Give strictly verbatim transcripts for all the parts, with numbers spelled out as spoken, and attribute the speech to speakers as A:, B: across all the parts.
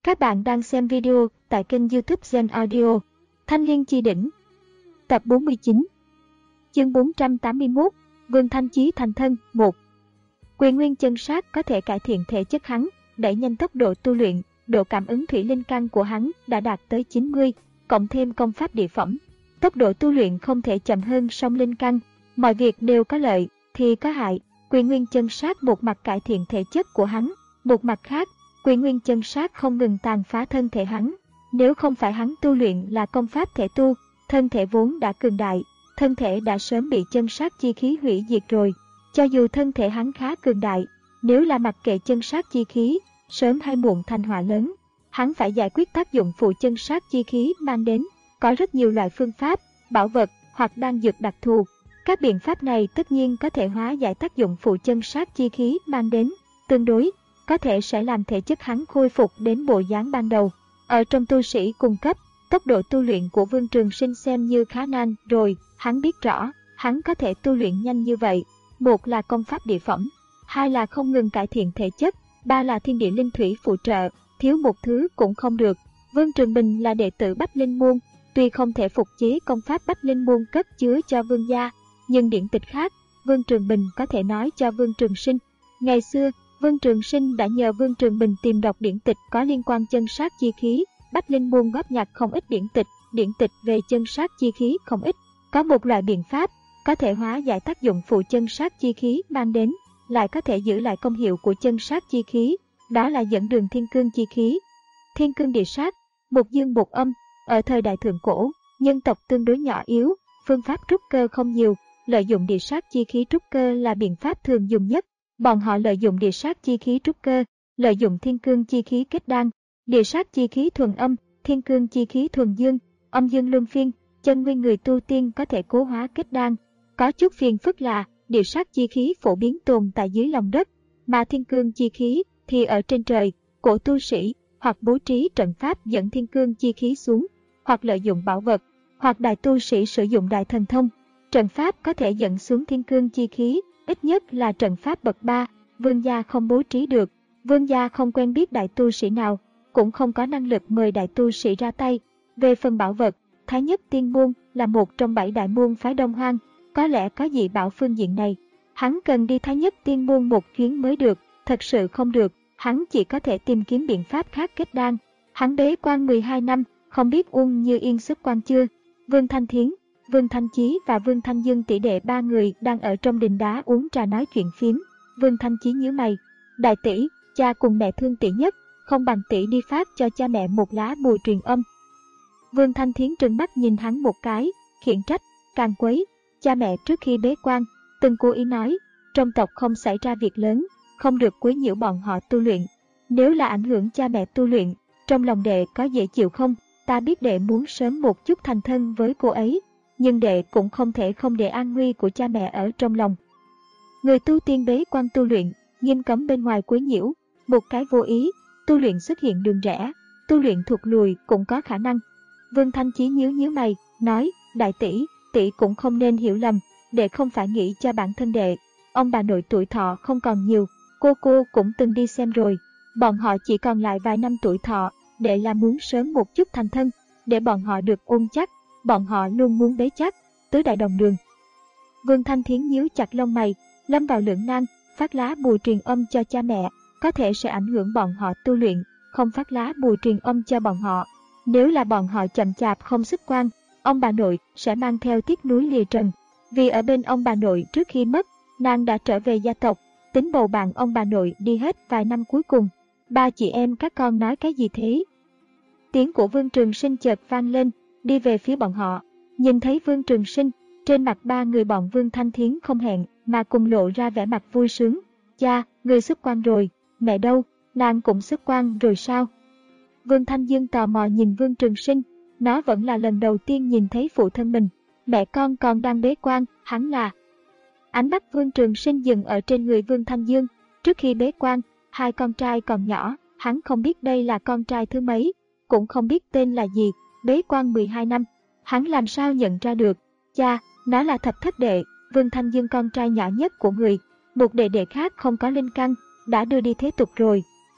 A: Các bạn đang xem video tại kênh YouTube Gen Audio. Thanh Liên Chi Đỉnh. Tập bốn mươi chín. Chương bốn trăm tám mươi mốt. Vương Thanh Chí thành thân một. Quyền Nguyên Chân Sát có thể cải thiện thể chất hắn, đẩy nhanh tốc độ tu luyện, độ cảm ứng thủy linh căn của hắn đã đạt tới chín mươi, cộng thêm công pháp địa phẩm. Tốc độ tu luyện không thể chậm hơn song linh căn, mọi việc đều có lợi thì có hại. Quyền Nguyên Chân Sát một mặt cải thiện thể chất của hắn, một mặt khác, Quyền Nguyên Chân Sát không ngừng tàn phá thân thể hắn. Nếu không phải hắn tu luyện là công pháp thể tu, thân thể vốn đã cường đại, thân thể đã sớm bị chân sát chi khí hủy diệt rồi. Cho dù thân thể hắn khá cường đại, nếu là mặc kệ chân sát chi khí, sớm hay muộn thành họa lớn. Hắn phải giải quyết tác dụng phụ chân sát chi khí mang đến. Có rất nhiều loại phương pháp, bảo vật hoặc đan dược đặc thù. Các biện pháp này tất nhiên có thể hóa giải tác dụng phụ chân sát chi khí mang đến. Tương đối, có thể sẽ làm thể chất hắn khôi phục đến bộ dáng ban đầu. Ở trong tu sĩ cung cấp, tốc độ tu luyện của Vương Trường Sinh xem như khá nhanh rồi. Hắn biết rõ, hắn có thể tu luyện nhanh như vậy. Một là công pháp địa phẩm, hai là không ngừng cải thiện thể chất, ba là thiên địa linh thủy phụ trợ, thiếu một thứ cũng không được. Vương Trường Bình là đệ tử Bách Linh Môn, tuy không thể phục chế công pháp Bách Linh Môn cất chứa cho Vương gia, nhưng điển tịch khác, Vương Trường Bình có thể nói cho Vương Trường Sinh. Ngày xưa, Vương Trường Sinh đã nhờ Vương Trường Bình tìm đọc điển tịch có liên quan chân sát chi khí. Bách Linh Môn góp nhặt không ít điển tịch, điển tịch về chân sát chi khí không ít. Có một loại biện pháp có thể hóa giải tác dụng phụ chân sát chi khí mang đến, lại có thể giữ lại công hiệu của chân sát chi khí, đó là dẫn đường thiên cương chi khí. Thiên cương địa sát, một dương một âm. Ở thời đại thượng cổ, nhân tộc tương đối nhỏ yếu, phương pháp trúc cơ không nhiều, lợi dụng địa sát chi khí trúc cơ là biện pháp thường dùng nhất. Bọn họ lợi dụng địa sát chi khí trúc cơ, lợi dụng thiên cương chi khí kết đan. Địa sát chi khí thuần âm, thiên cương chi khí thuần dương, âm dương luân phiên, chân nguyên người tu tiên có thể cố hóa kết đan. Có chút phiền phức là địa sát chi khí phổ biến tồn tại dưới lòng đất, mà thiên cương chi khí thì ở trên trời. Cổ tu sĩ hoặc bố trí trận pháp dẫn thiên cương chi khí xuống, hoặc lợi dụng bảo vật, hoặc đại tu sĩ sử dụng đại thần thông. Trận pháp có thể dẫn xuống thiên cương chi khí, ít nhất là trận pháp bậc ba, Vương gia không bố trí được. Vương gia không quen biết đại tu sĩ nào, cũng không có năng lực mời đại tu sĩ ra tay. Về phần bảo vật, Thái Nhất Tiên Môn là một trong bảy đại môn phái Đông Hoang, có lẽ có dị bảo phương diện này. Hắn cần đi Thái Nhất Tiên Môn một chuyến mới được, thật sự không được, hắn chỉ có thể tìm kiếm biện pháp khác kết đan. Hắn bế quan mười hai năm, không biết Uông Như Yên xuất quan chưa. Vương Thanh Thiến, Vương Thanh Chí và Vương Thanh Dương tỷ đệ ba người đang ở trong đình đá uống trà nói chuyện phiếm. Vương Thanh Chí nhíu mày, đại tỷ, cha cùng mẹ thương tỷ nhất, không bằng tỷ đi phát cho cha mẹ một lá bùa truyền âm. Vương Thanh Thiến trừng mắt nhìn hắn một cái, khiển trách, càng quấy, cha mẹ trước khi bế quan, từng cố ý nói, trong tộc không xảy ra việc lớn, không được quấy nhiễu bọn họ tu luyện. Nếu là ảnh hưởng cha mẹ tu luyện, trong lòng đệ có dễ chịu không? Ta biết đệ muốn sớm một chút thành thân với cô ấy, nhưng đệ cũng không thể không để an nguy của cha mẹ ở trong lòng. Người tu tiên bế quan tu luyện, nghiêm cấm bên ngoài quấy nhiễu, một cái vô ý, tu luyện xuất hiện đường rẽ, tu luyện thụt lùi cũng có khả năng. Vương Thanh Chí nhíu nhíu mày, nói, đại tỷ, tỷ cũng không nên hiểu lầm, đệ không phải nghĩ cho bản thân đệ. Ông bà nội tuổi thọ không còn nhiều, cô cô cũng từng đi xem rồi, bọn họ chỉ còn lại vài năm tuổi thọ, đệ là muốn sớm một chút thành thân, để bọn họ được ôm chắc, bọn họ luôn muốn bế chắc, tứ đại đồng đường. Vương Thanh Thiến nhíu chặt lông mày, lâm vào lưỡng nan, phát lá bùa truyền âm cho cha mẹ, có thể sẽ ảnh hưởng bọn họ tu luyện, không phát lá bùa truyền âm cho bọn họ. Nếu là bọn họ chậm chạp không xuất quan, ông bà nội sẽ mang theo tiếc núi lìa trần. Vì ở bên ông bà nội trước khi mất, nàng đã trở về gia tộc, tính bầu bạn ông bà nội đi hết vài năm cuối cùng. Ba chị em các con nói cái gì thế? Tiếng của Vương Trường Sinh chợt vang lên, đi về phía bọn họ. Nhìn thấy Vương Trường Sinh, trên mặt ba người bọn Vương Thanh Thiến không hẹn mà cùng lộ ra vẻ mặt vui sướng. Cha, người xuất quan rồi, mẹ đâu, nàng cũng xuất quan rồi sao? Vương Thanh Dương tò mò nhìn Vương Trường Sinh, nó vẫn là lần đầu tiên nhìn thấy phụ thân mình. Mẹ con còn đang bế quan, hắn là... Ánh mắt Vương Trường Sinh dừng ở trên người Vương Thanh Dương. Trước khi bế quan, hai con trai còn nhỏ, hắn không biết đây là con trai thứ mấy, cũng không biết tên là gì, bế quan mười hai năm. Hắn làm sao nhận ra được? Cha, nó là thập thất đệ, Vương Thanh Dương con trai nhỏ nhất của người. Một đệ đệ khác không có linh căn, đã đưa đi thế tục rồi.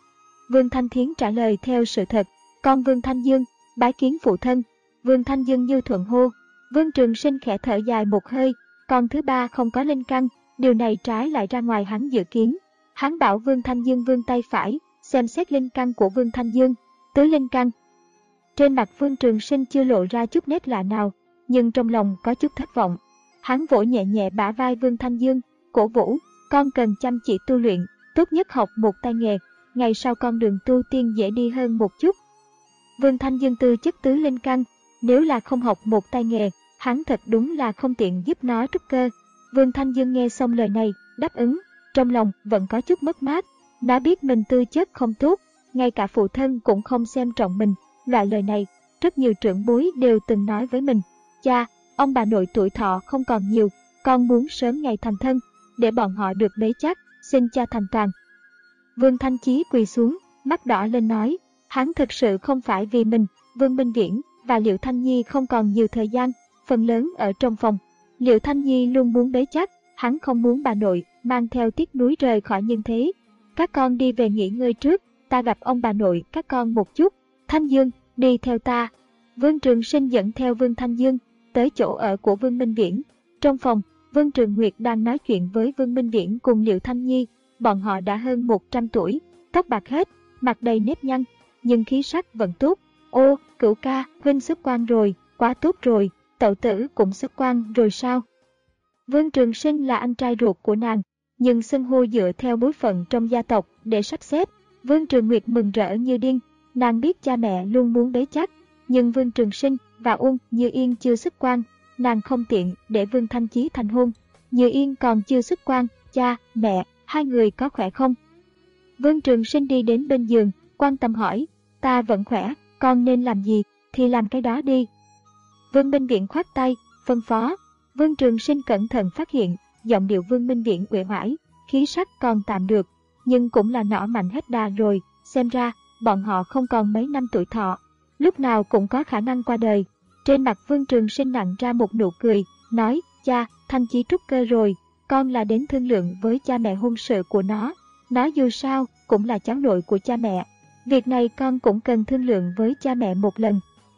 A: Vương Thanh Thiến trả lời theo sự thật. Con Vương Thanh Dương, bái kiến phụ thân. Vương Thanh Dương như thuận hô. Vương Trường Sinh khẽ thở dài một hơi, con thứ ba không có linh căn, điều này trái lại ra ngoài hắn dự kiến. Hắn bảo Vương Thanh Dương vươn tay phải, xem xét linh căn của Vương Thanh Dương, tứ linh căn. Trên mặt Vương Trường Sinh chưa lộ ra chút nét lạ nào, nhưng trong lòng có chút thất vọng. Hắn vỗ nhẹ nhẹ bả vai Vương Thanh Dương, cổ vũ, con cần chăm chỉ tu luyện, tốt nhất học một tay nghề, ngày sau con đường tu tiên dễ đi hơn một chút. Vương Thanh Dương tư chất tứ linh căn, nếu là không học một tay nghề, hắn thật đúng là không tiện giúp nó trúc cơ. Vương Thanh Dương nghe xong lời này, đáp ứng, trong lòng vẫn có chút mất mát. Nó biết mình tư chất không tốt, ngay cả phụ thân cũng không xem trọng mình. Loại lời này, rất nhiều trưởng bối đều từng nói với mình. Cha, ông bà nội tuổi thọ không còn nhiều, con muốn sớm ngày thành thân, để bọn họ được bế chắc, xin cha thành toàn. Vương Thanh Chí quỳ xuống, mắt đỏ lên nói, hắn thực sự không phải vì mình. Vương Minh Viễn và Liệu Thanh Nhi không còn nhiều thời gian, phần lớn ở trong phòng. Liệu Thanh Nhi luôn muốn bế chắc, hắn không muốn bà nội mang theo tiếc nuối rời khỏi nhân thế. Các con đi về nghỉ ngơi trước, ta gặp ông bà nội các con một chút. Thanh Dương, đi theo ta. Vương Trường Sinh dẫn theo Vương Thanh Dương tới chỗ ở của Vương Minh Viễn. Trong phòng, Vương Trường Nguyệt đang nói chuyện với Vương Minh Viễn cùng Liệu Thanh Nhi. Bọn họ đã hơn một trăm tuổi, tóc bạc hết, mặt đầy nếp nhăn, nhưng khí sắc vẫn tốt. Ô, Cửu ca, huynh xuất quan rồi, quá tốt rồi, tẩu tử cũng xuất quan rồi sao? Vương Trường Sinh là anh trai ruột của nàng, nhưng xưng hô dựa theo bối phận trong gia tộc để sắp xếp. Vương Trường Nguyệt mừng rỡ như điên, nàng biết cha mẹ luôn muốn bế chắc, nhưng Vương Trường Sinh và Uông Như Yên chưa xuất quan, nàng không tiện để Vương Thanh Chí thành hôn. Như Yên còn chưa xuất quan, cha, mẹ, hai người có khỏe không? Vương Trường Sinh đi đến bên giường, quan tâm hỏi, ta vẫn khỏe, con nên làm gì thì làm cái đó đi. Vương Minh Viễn khoát tay, phân phó. Vương Trường Sinh cẩn thận phát hiện, giọng điệu Vương Minh Viễn uể oải, khí sắc còn tạm được, nhưng cũng là nỏ mạnh hết đà rồi, xem ra bọn họ không còn mấy năm tuổi thọ, lúc nào cũng có khả năng qua đời. Trên mặt Vương Trường Sinh nặng ra một nụ cười, nói, cha, Thanh Chí trúc cơ rồi, con là đến thương lượng với cha mẹ hôn sự của nó, nó dù sao cũng là cháu nội của cha mẹ, việc này con cũng cần thương lượng với cha mẹ một lần.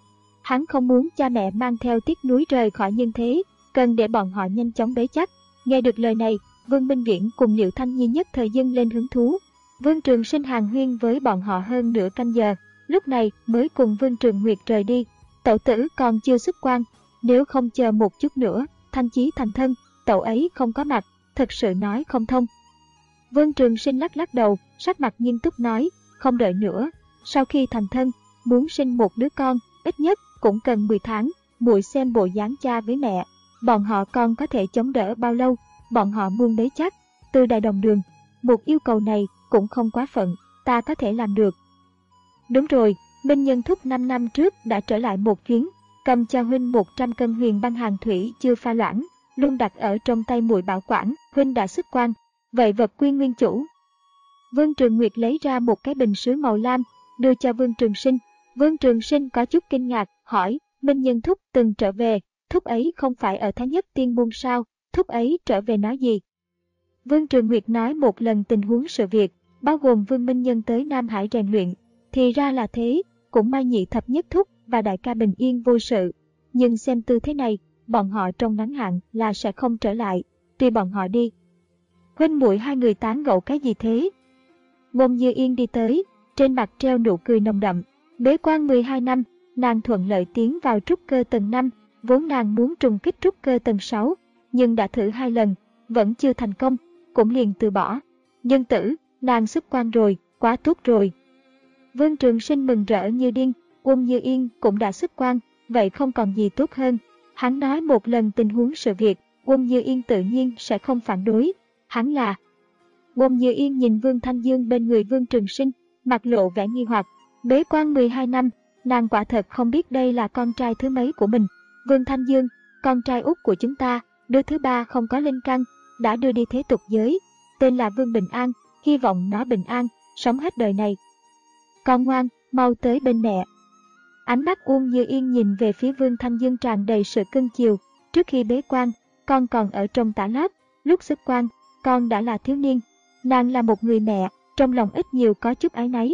A: Hắn không muốn cha mẹ mang theo tiếc nuối rời khỏi nhân thế, cần để bọn họ nhanh chóng bế chắc. Nghe được lời này, Vương Minh Viễn cùng Liệu Thanh Nhi nhất thời dâng lên hứng thú. Vương Trường Sinh hàn huyên với bọn họ hơn nửa canh giờ, lúc này mới cùng Vương Trường Nguyệt rời đi. Tẩu tử còn chưa xuất quan, nếu không chờ một chút nữa, Thanh Chí thành thân, cậu ấy không có mặt, thật sự nói không thông. Vương Trường Sinh lắc lắc đầu, sắc mặt nghiêm túc nói, không đợi nữa, sau khi thành thân, muốn sinh một đứa con, ít nhất cũng cần mười tháng, muội xem bộ dáng cha với mẹ, bọn họ còn có thể chống đỡ bao lâu, bọn họ muốn bế chắc, từ đại đồng đường, một yêu cầu này cũng không quá phận, ta có thể làm được. Đúng rồi, Minh Nhân Thúc năm năm trước đã trở lại một chuyến, cầm cho huynh một trăm cân huyền băng hàng thủy chưa pha loãng, luôn đặt ở trong tay muội bảo quản, huynh đã xuất quan, vậy vật quy nguyên chủ. Vương Trường Nguyệt lấy ra một cái bình sứ màu lam, đưa cho Vương Trường Sinh. Vương Trường Sinh có chút kinh ngạc, hỏi, Minh Nhân Thúc từng trở về, Thúc ấy không phải ở Thái Nhất Tiên Môn sao, Thúc ấy trở về nói gì? Vương Trường Nguyệt nói một lần tình huống sự việc, bao gồm Vương Minh Nhân tới Nam Hải rèn luyện, thì ra là thế, cũng may Nhị Thập Nhất Thúc và đại ca bình yên vô sự, nhưng xem tư thế này, bọn họ trong ngắn hạn là sẽ không trở lại, tuy bọn họ đi. Huynh muội hai người tán gẫu cái gì thế? Ngôn Như Yên đi tới, trên mặt treo nụ cười nồng đậm, bế quan mười hai năm, nàng thuận lợi tiến vào trúc cơ tầng năm, vốn nàng muốn trùng kích trúc cơ tầng sáu, nhưng đã thử hai lần, vẫn chưa thành công, cũng liền từ bỏ. Nhân tử, nàng xuất quan rồi, quá tốt rồi. Vương Trường Sinh mừng rỡ như điên, Uông Như Yên cũng đã xuất quan, vậy không còn gì tốt hơn. Hắn nói một lần tình huống sự việc, Uông Như Yên tự nhiên sẽ không phản đối. Hắn là... Uông Như Yên nhìn Vương Thanh Dương bên người Vương Trường Sinh, mặt lộ vẻ nghi hoặc. Bế quan mười hai năm, nàng quả thật không biết đây là con trai thứ mấy của mình. Vương Thanh Dương, con trai út của chúng ta, đứa thứ ba không có linh căn, đã đưa đi thế tục giới, tên là Vương Bình An, hy vọng nó bình an, sống hết đời này. Con ngoan, mau tới bên mẹ. Ánh mắt Uông Như Yên nhìn về phía Vương Thanh Dương tràn đầy sự cưng chiều. Trước khi bế quan, con còn ở trong tả lát, lúc xuất quan, con đã là thiếu niên. Nàng là một người mẹ, trong lòng ít nhiều có chút áy náy.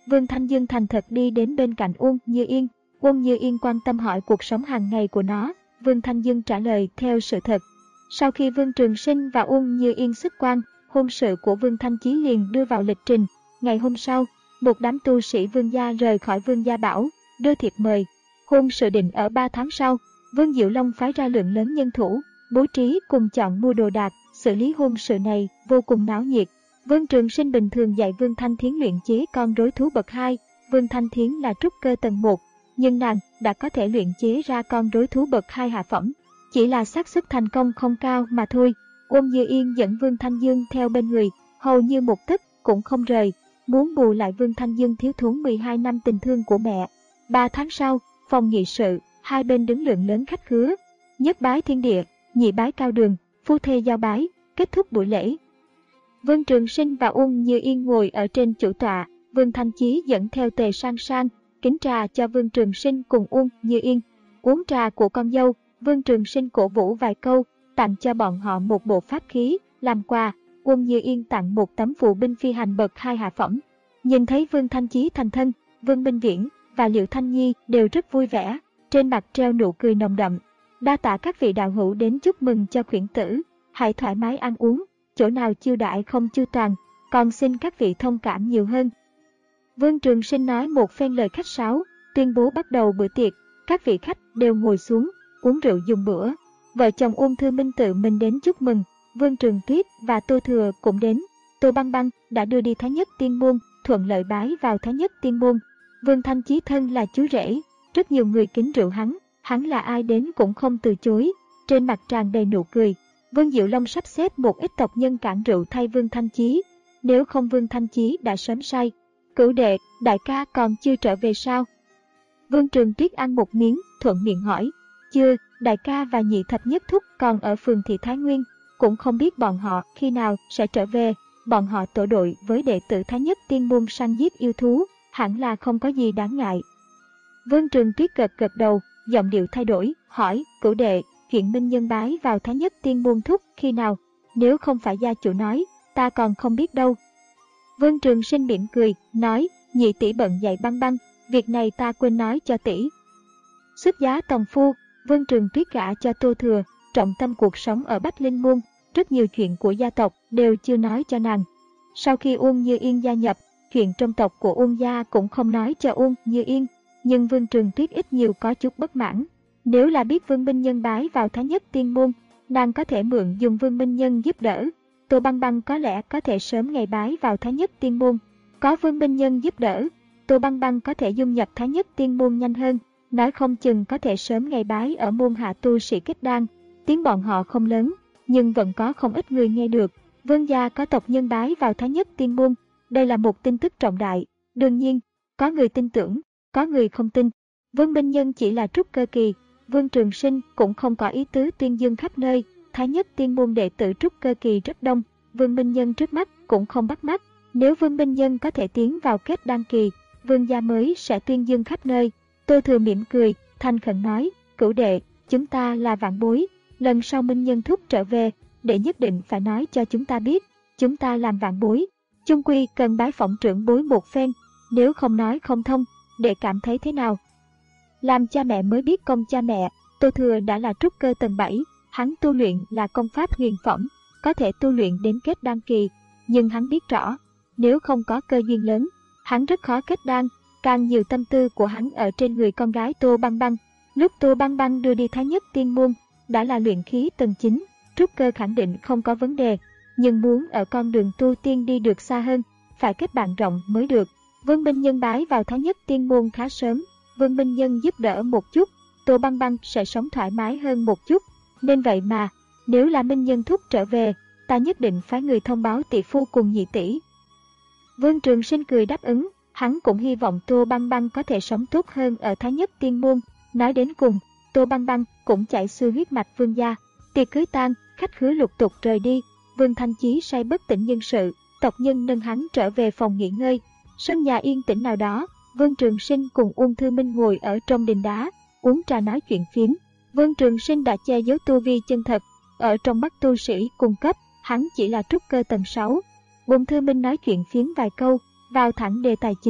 A: Vương Thanh Dương thành thật đi đến bên cạnh Uông Như Yên. Uông Như Yên quan tâm hỏi cuộc sống hàng ngày của nó. Vương Thanh Dương trả lời theo sự thật. Sau khi Vương Trường Sinh và Uông Như Yên xuất quan, hôn sự của Vương Thanh Chí liền đưa vào lịch trình. Ngày hôm sau, một đám tu sĩ Vương gia rời khỏi Vương gia bảo, đưa thiệp mời. Hôn sự định ở ba tháng sau. Vương Diệu Long phái ra lượng lớn nhân thủ, bố trí cùng chọn mua đồ đạc, xử lý hôn sự này vô cùng náo nhiệt. Vương Trường Sinh bình thường dạy Vương Thanh Thiến luyện chế con rối thú bậc hai. Vương Thanh Thiến là trúc cơ tầng một, nhưng nàng đã có thể luyện chế ra con rối thú bậc hai hạ phẩm. Chỉ là xác suất thành công không cao mà thôi. Uông Như Yên dẫn Vương Thanh Dương theo bên người, hầu như một tấc cũng không rời, muốn bù lại Vương Thanh Dương thiếu thốn mười hai năm tình thương của mẹ. Ba tháng sau, phòng nghị sự, hai bên đứng lượng lớn khách khứa. Nhất bái thiên địa, nhị bái cao đường, phu thê giao bái, kết thúc buổi lễ. Vương Trường Sinh và Uông Như Yên ngồi ở trên chủ tọa, Vương Thanh Chí dẫn theo Tề Sang Sang, kính trà cho Vương Trường Sinh cùng Uông Như Yên. Uống trà của con dâu, Vương Trường Sinh cổ vũ vài câu, tặng cho bọn họ một bộ pháp khí, làm quà. Uông Như Yên tặng một tấm phù binh phi hành bậc hai hạ phẩm. Nhìn thấy Vương Thanh Chí thành thân, Vương Minh Viễn và Liệu Thanh Nhi đều rất vui vẻ, trên mặt treo nụ cười nồng đậm. Đa tạ các vị đạo hữu đến chúc mừng cho khuyển tử, hãy thoải mái ăn uống, chỗ nào chiêu đãi không chu toàn, còn xin các vị thông cảm nhiều hơn. Vương Trường Sinh nói một phen lời khách sáo, tuyên bố bắt đầu bữa tiệc. Các vị khách đều ngồi xuống, uống rượu dùng bữa. Vợ chồng Uông Thư Minh tự mình đến chúc mừng, Vương Trường Tuyết và Tô Thừa cũng đến. Tô Băng Băng đã đưa đi Thái Nhất Tiên Môn, thuận lợi bái vào Thái Nhất Tiên Môn. Vương Thanh Chí thân là chú rể, rất nhiều người kính rượu hắn, hắn là ai đến cũng không từ chối, trên mặt tràn đầy nụ cười. Vương Diệu Long sắp xếp một ít tộc nhân cản rượu thay Vương Thanh Chí, nếu không Vương Thanh Chí đã sớm say. Cửu đệ, đại ca còn chưa trở về sao? Vương Trường Tuyết ăn một miếng, thuận miệng hỏi. Chưa, đại ca và nhị thập nhất thúc còn ở phường Thị Thái Nguyên, cũng không biết bọn họ khi nào sẽ trở về. Bọn họ tổ đội với đệ tử Thái Nhất Tiên Môn săn giết yêu thú, hẳn là không có gì đáng ngại. Vương Trường Tuyết gật gật đầu, giọng điệu thay đổi, hỏi, cửu đệ, chuyện Minh Nhân bái vào Thái Nhất Tiên Môn thúc khi nào? Nếu không phải gia chủ nói, ta còn không biết đâu. Vương Trường Sinh mỉm cười, nói, nhị tỷ bận dạy Băng Băng, việc này ta quên nói cho tỷ. Xuất giá tòng phu, Vương Trường Tuyết gả cho Tô Thừa, trọng tâm cuộc sống ở Bách Linh Môn, rất nhiều chuyện của gia tộc đều chưa nói cho nàng. Sau khi Uông Như Yên gia nhập, chuyện trong tộc của Uông gia cũng không nói cho Uông Như Yên, nhưng Vương Trường Tuyết ít nhiều có chút bất mãn. Nếu là biết Vương Minh Nhân bái vào Thái Nhất Tiên Môn, nàng có thể mượn dùng Vương Minh Nhân giúp đỡ. Tô Băng Băng có lẽ có thể sớm ngày bái vào Thái Nhất Tiên Môn. Có Vương Minh Nhân giúp đỡ, Tô Băng Băng có thể dung nhập Thái Nhất Tiên Môn nhanh hơn, nói không chừng có thể sớm ngày bái ở môn hạ tu sĩ kết đan. Tiếng bọn họ không lớn, nhưng vẫn có không ít người nghe được. Vương gia có tộc nhân bái vào Thái Nhất Tiên Môn, đây là một tin tức trọng đại. Đương nhiên, có người tin tưởng, có người không tin. Vương Minh Nhân chỉ là trúc cơ kỳ, Vương Trường Sinh cũng không có ý tứ tuyên dương khắp nơi. Thái Nhất Tiên Môn đệ tử trúc cơ kỳ rất đông, Vương Minh Nhân trước mắt cũng không bắt mắt. Nếu Vương Minh Nhân có thể tiến vào kết đan kỳ, Vương gia mới sẽ tuyên dương khắp nơi. Tô Thừa mỉm cười, thành khẩn nói, cửu đệ, chúng ta là vạn bối, lần sau Minh Nhân thúc trở về, đệ nhất định phải nói cho chúng ta biết. Chúng ta làm vạn bối, chung quy cần bái phỏng trưởng bối một phen, nếu không nói không thông, đệ cảm thấy thế nào? Làm cha mẹ mới biết công cha mẹ, Tô Thừa đã là trúc cơ tầng bảy, hắn tu luyện là công pháp huyền phẩm, có thể tu luyện đến kết đan kỳ, nhưng hắn biết rõ, nếu không có cơ duyên lớn, hắn rất khó kết đan. Càng nhiều tâm tư của hắn ở trên người con gái Tô Băng Băng. Lúc Tô Băng Băng đưa đi Thái Nhất Tiên Môn, đã là luyện khí tầng chín, trúc cơ khẳng định không có vấn đề, nhưng muốn ở con đường tu tiên đi được xa hơn, phải kết bạn rộng mới được. Vương Minh Nhân bái vào Thái Nhất Tiên Môn khá sớm, Vương Minh Nhân giúp đỡ một chút, Tô Băng Băng sẽ sống thoải mái hơn một chút. Nên vậy mà, nếu là Minh Nhân thúc trở về, ta nhất định phái người thông báo tỷ phu cùng nhị tỷ. Vương Trường Sinh cười đáp ứng. Hắn cũng hy vọng Tô Băng Băng có thể sống tốt hơn ở Thái Nhất Tiên Môn. Nói đến cùng, Tô Băng Băng cũng chảy xuôi huyết mạch Vương gia. Tiệc cưới tan, khách khứa lục tục rời đi. Vương Thanh Chí say bất tỉnh nhân sự, tộc nhân nâng hắn trở về phòng nghỉ ngơi. Sân nhà yên tĩnh nào đó, Vương Trường Sinh cùng Uông Thư Minh ngồi ở trong đình đá, uống trà nói chuyện phiếm. Vương Trường Sinh đã che giấu tu vi chân thật, ở trong mắt tu sĩ cung cấp, hắn chỉ là trúc cơ tầng sáu. Uông Thư Minh nói chuyện phiếm vài câu, vào thẳng đề tài chính.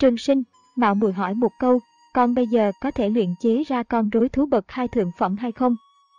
A: Trường Sinh mạo muội hỏi một câu, con bây giờ có thể luyện chế ra con rối thú bậc hai thượng phẩm hay không?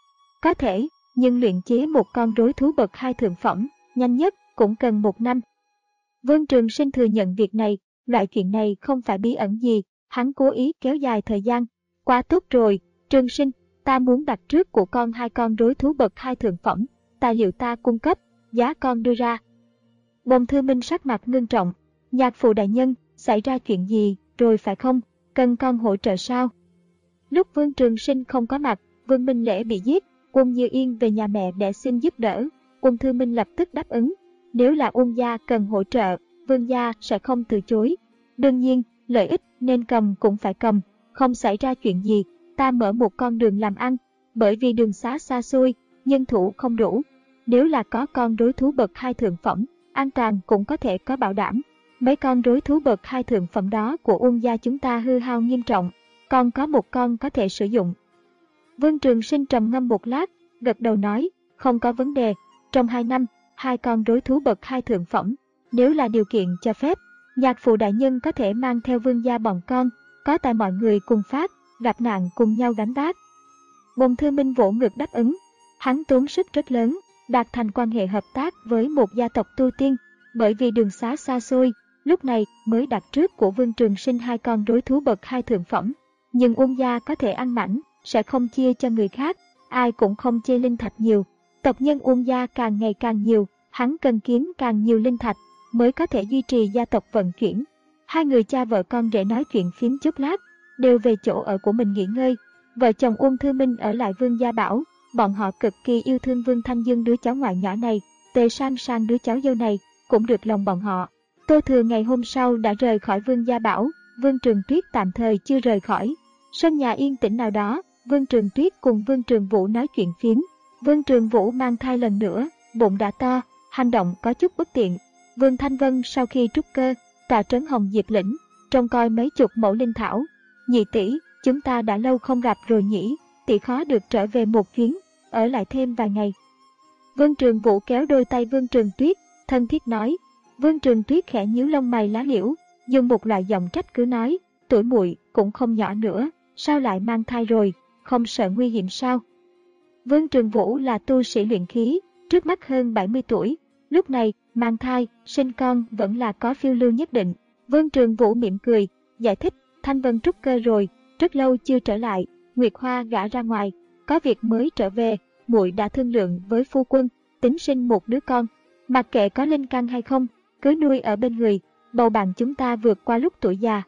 A: Có thể, nhưng luyện chế một con rối thú bậc hai thượng phẩm, nhanh nhất cũng cần một năm. Vương Trường Sinh thừa nhận việc này, loại chuyện này không phải bí ẩn gì, hắn cố ý kéo dài thời gian. Quá tốt rồi, Trường Sinh, ta muốn đặt trước của con hai con rối thú bậc hai thượng phẩm, tài liệu ta cung cấp, giá con đưa ra. Bồng Thư Minh sắc mặt ngưng trọng, nhạc phụ đại nhân, xảy ra chuyện gì rồi phải không, cần con hỗ trợ sao? Lúc Vương Trường Sinh không có mặt, Vương Minh Lễ bị giết, Uông Như Yên về nhà mẹ để xin giúp đỡ, Uông Thư Minh lập tức đáp ứng. Nếu là Uông gia cần hỗ trợ, Vương gia sẽ không từ chối. Đương nhiên, lợi ích nên cầm cũng phải cầm, không xảy ra chuyện gì, ta mở một con đường làm ăn, bởi vì đường xá xa xôi, nhân thủ không đủ. Nếu là có con rối thú bậc hai thượng phẩm, an toàn cũng có thể có bảo đảm. Mấy con rối thú bậc hai thượng phẩm đó của Uông gia chúng ta hư hao nghiêm trọng, còn có một con có thể sử dụng. Vương Trường Sinh trầm ngâm một lát, gật đầu nói, không có vấn đề, trong hai năm, hai con rối thú bậc hai thượng phẩm, nếu là điều kiện cho phép, nhạc phụ đại nhân có thể mang theo Vương gia bọn con, có tài mọi người cùng phát, gặp nạn cùng nhau gánh vác. Bồng Thư Minh vỗ ngực đáp ứng, hắn tốn sức rất lớn, đạt thành quan hệ hợp tác với một gia tộc tu tiên, bởi vì đường xá xa xôi, lúc này mới đặt trước của Vương Trường Sinh hai con rối thú bậc hai thượng phẩm. Nhưng Uông gia có thể ăn mảnh, sẽ không chia cho người khác, ai cũng không chê linh thạch nhiều. Tộc nhân Uông gia càng ngày càng nhiều, hắn cần kiếm càng nhiều linh thạch, mới có thể duy trì gia tộc vận chuyển. Hai người cha vợ con rể nói chuyện phím chút lát, đều về chỗ ở của mình nghỉ ngơi. Vợ chồng Uông Thư Minh ở lại Vương gia bảo, bọn họ cực kỳ yêu thương Vương Thanh Dương đứa cháu ngoại nhỏ này, Tề Sang Sang đứa cháu dâu này, cũng được lòng bọn họ. Tô Thừa ngày hôm sau đã rời khỏi Vương gia bảo, Vương Trường Tuyết tạm thời chưa rời khỏi. Sân nhà yên tĩnh nào đó, Vương Trường Tuyết cùng Vương Trường Vũ nói chuyện phiếm. Vương Trường Vũ mang thai lần nữa, bụng đã to, hành động có chút bất tiện. Vương Thanh Vân sau khi trúc cơ, tọa trấn Hồng Diệp lĩnh, trông coi mấy chục mẫu linh thảo. Nhị tỷ, chúng ta đã lâu không gặp rồi nhỉ, tỷ khó được trở về một chuyến, ở lại thêm vài ngày. Vương Trường Vũ kéo đôi tay Vương Trường Tuyết, thân thiết nói. Vương Trường Tuyết khẽ nhíu lông mày lá liễu, dùng một loại giọng trách cứ nói, tuổi muội cũng không nhỏ nữa, sao lại mang thai rồi, không sợ nguy hiểm sao? Vương Trường Vũ là tu sĩ luyện khí, trước mắt hơn bảy mươi tuổi, lúc này mang thai, sinh con vẫn là có phiêu lưu nhất định. Vương Trường Vũ mỉm cười, giải thích, Thanh Vân trúc cơ rồi, rất lâu chưa trở lại, Nguyệt Hoa gả ra ngoài, có việc mới trở về, muội đã thương lượng với phu quân, tính sinh một đứa con, mặc kệ có linh căn hay không, cứ nuôi ở bên người, bầu bạn chúng ta vượt qua lúc tuổi già.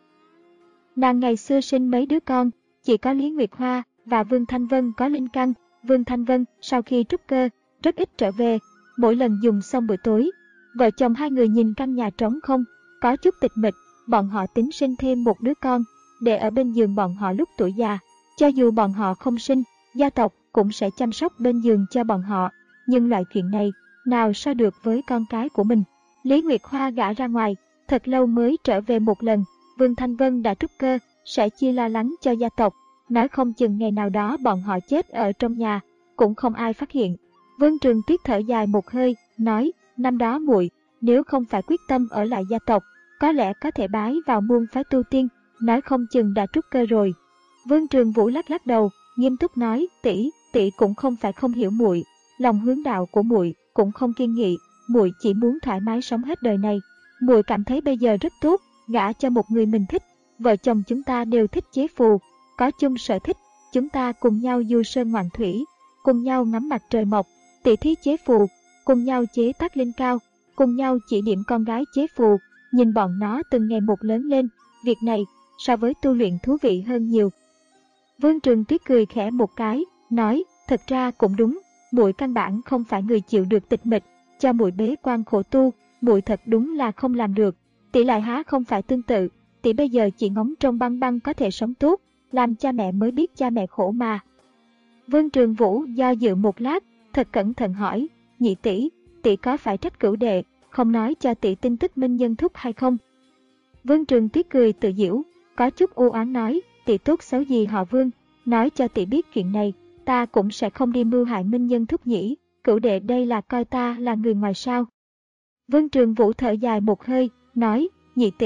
A: Nàng ngày xưa sinh mấy đứa con, chỉ có Lý Nguyệt Hoa và Vương Thanh Vân có linh căn. Vương Thanh Vân sau khi trúc cơ, rất ít trở về, mỗi lần dùng xong buổi tối, vợ chồng hai người nhìn căn nhà trống không, có chút tịch mịch, bọn họ tính sinh thêm một đứa con, để ở bên giường bọn họ lúc tuổi già. Cho dù bọn họ không sinh, gia tộc cũng sẽ chăm sóc bên giường cho bọn họ, nhưng loại chuyện này, nào so được với con cái của mình. Lý Nguyệt Hoa gả ra ngoài, thật lâu mới trở về một lần, Vương Thanh Vân đã trúc cơ, sẽ chia lo lắng cho gia tộc, nói không chừng ngày nào đó bọn họ chết ở trong nhà, cũng không ai phát hiện. Vương Trường Tuyết thở dài một hơi, nói, năm đó muội nếu không phải quyết tâm ở lại gia tộc, có lẽ có thể bái vào môn phái tu tiên, nói không chừng đã trúc cơ rồi. Vương Trường Vũ lắc lắc đầu, nghiêm túc nói, tỷ, tỷ cũng không phải không hiểu muội, lòng hướng đạo của muội cũng không kiên nghị, muội chỉ muốn thoải mái sống hết đời này. Muội cảm thấy bây giờ rất tốt, gả cho một người mình thích, vợ chồng chúng ta đều thích chế phù, có chung sở thích, chúng ta cùng nhau du sơn ngoạn thủy, cùng nhau ngắm mặt trời mọc, tỷ thí chế phù, cùng nhau chế tác linh cao, cùng nhau chỉ điểm con gái chế phù, nhìn bọn nó từng ngày một lớn lên, việc này so với tu luyện thú vị hơn nhiều. Vương Trường Tuyết cười khẽ một cái, nói, thật ra cũng đúng, muội căn bản không phải người chịu được tịch mịch, cho muội bế quan khổ tu, muội thật đúng là không làm được. Tỷ lại há không phải tương tự, tỷ bây giờ chỉ ngóng trông Băng Băng có thể sống tốt, làm cha mẹ mới biết cha mẹ khổ mà. Vương Trường Vũ do dự một lát, thật cẩn thận hỏi, nhị tỷ, tỷ có phải trách cửu đệ, không nói cho tỷ tin tức Minh Nhân Thúc hay không? Vương Trường Tuyết cười tự giễu, có chút u oán nói, tỷ tốt xấu gì họ Vương, nói cho tỷ biết chuyện này, ta cũng sẽ không đi mưu hại Minh Nhân Thúc nhỉ, cửu đệ đây là coi ta là người ngoài sao? Vương Trường Vũ thở dài một hơi, nói, nhị tỷ,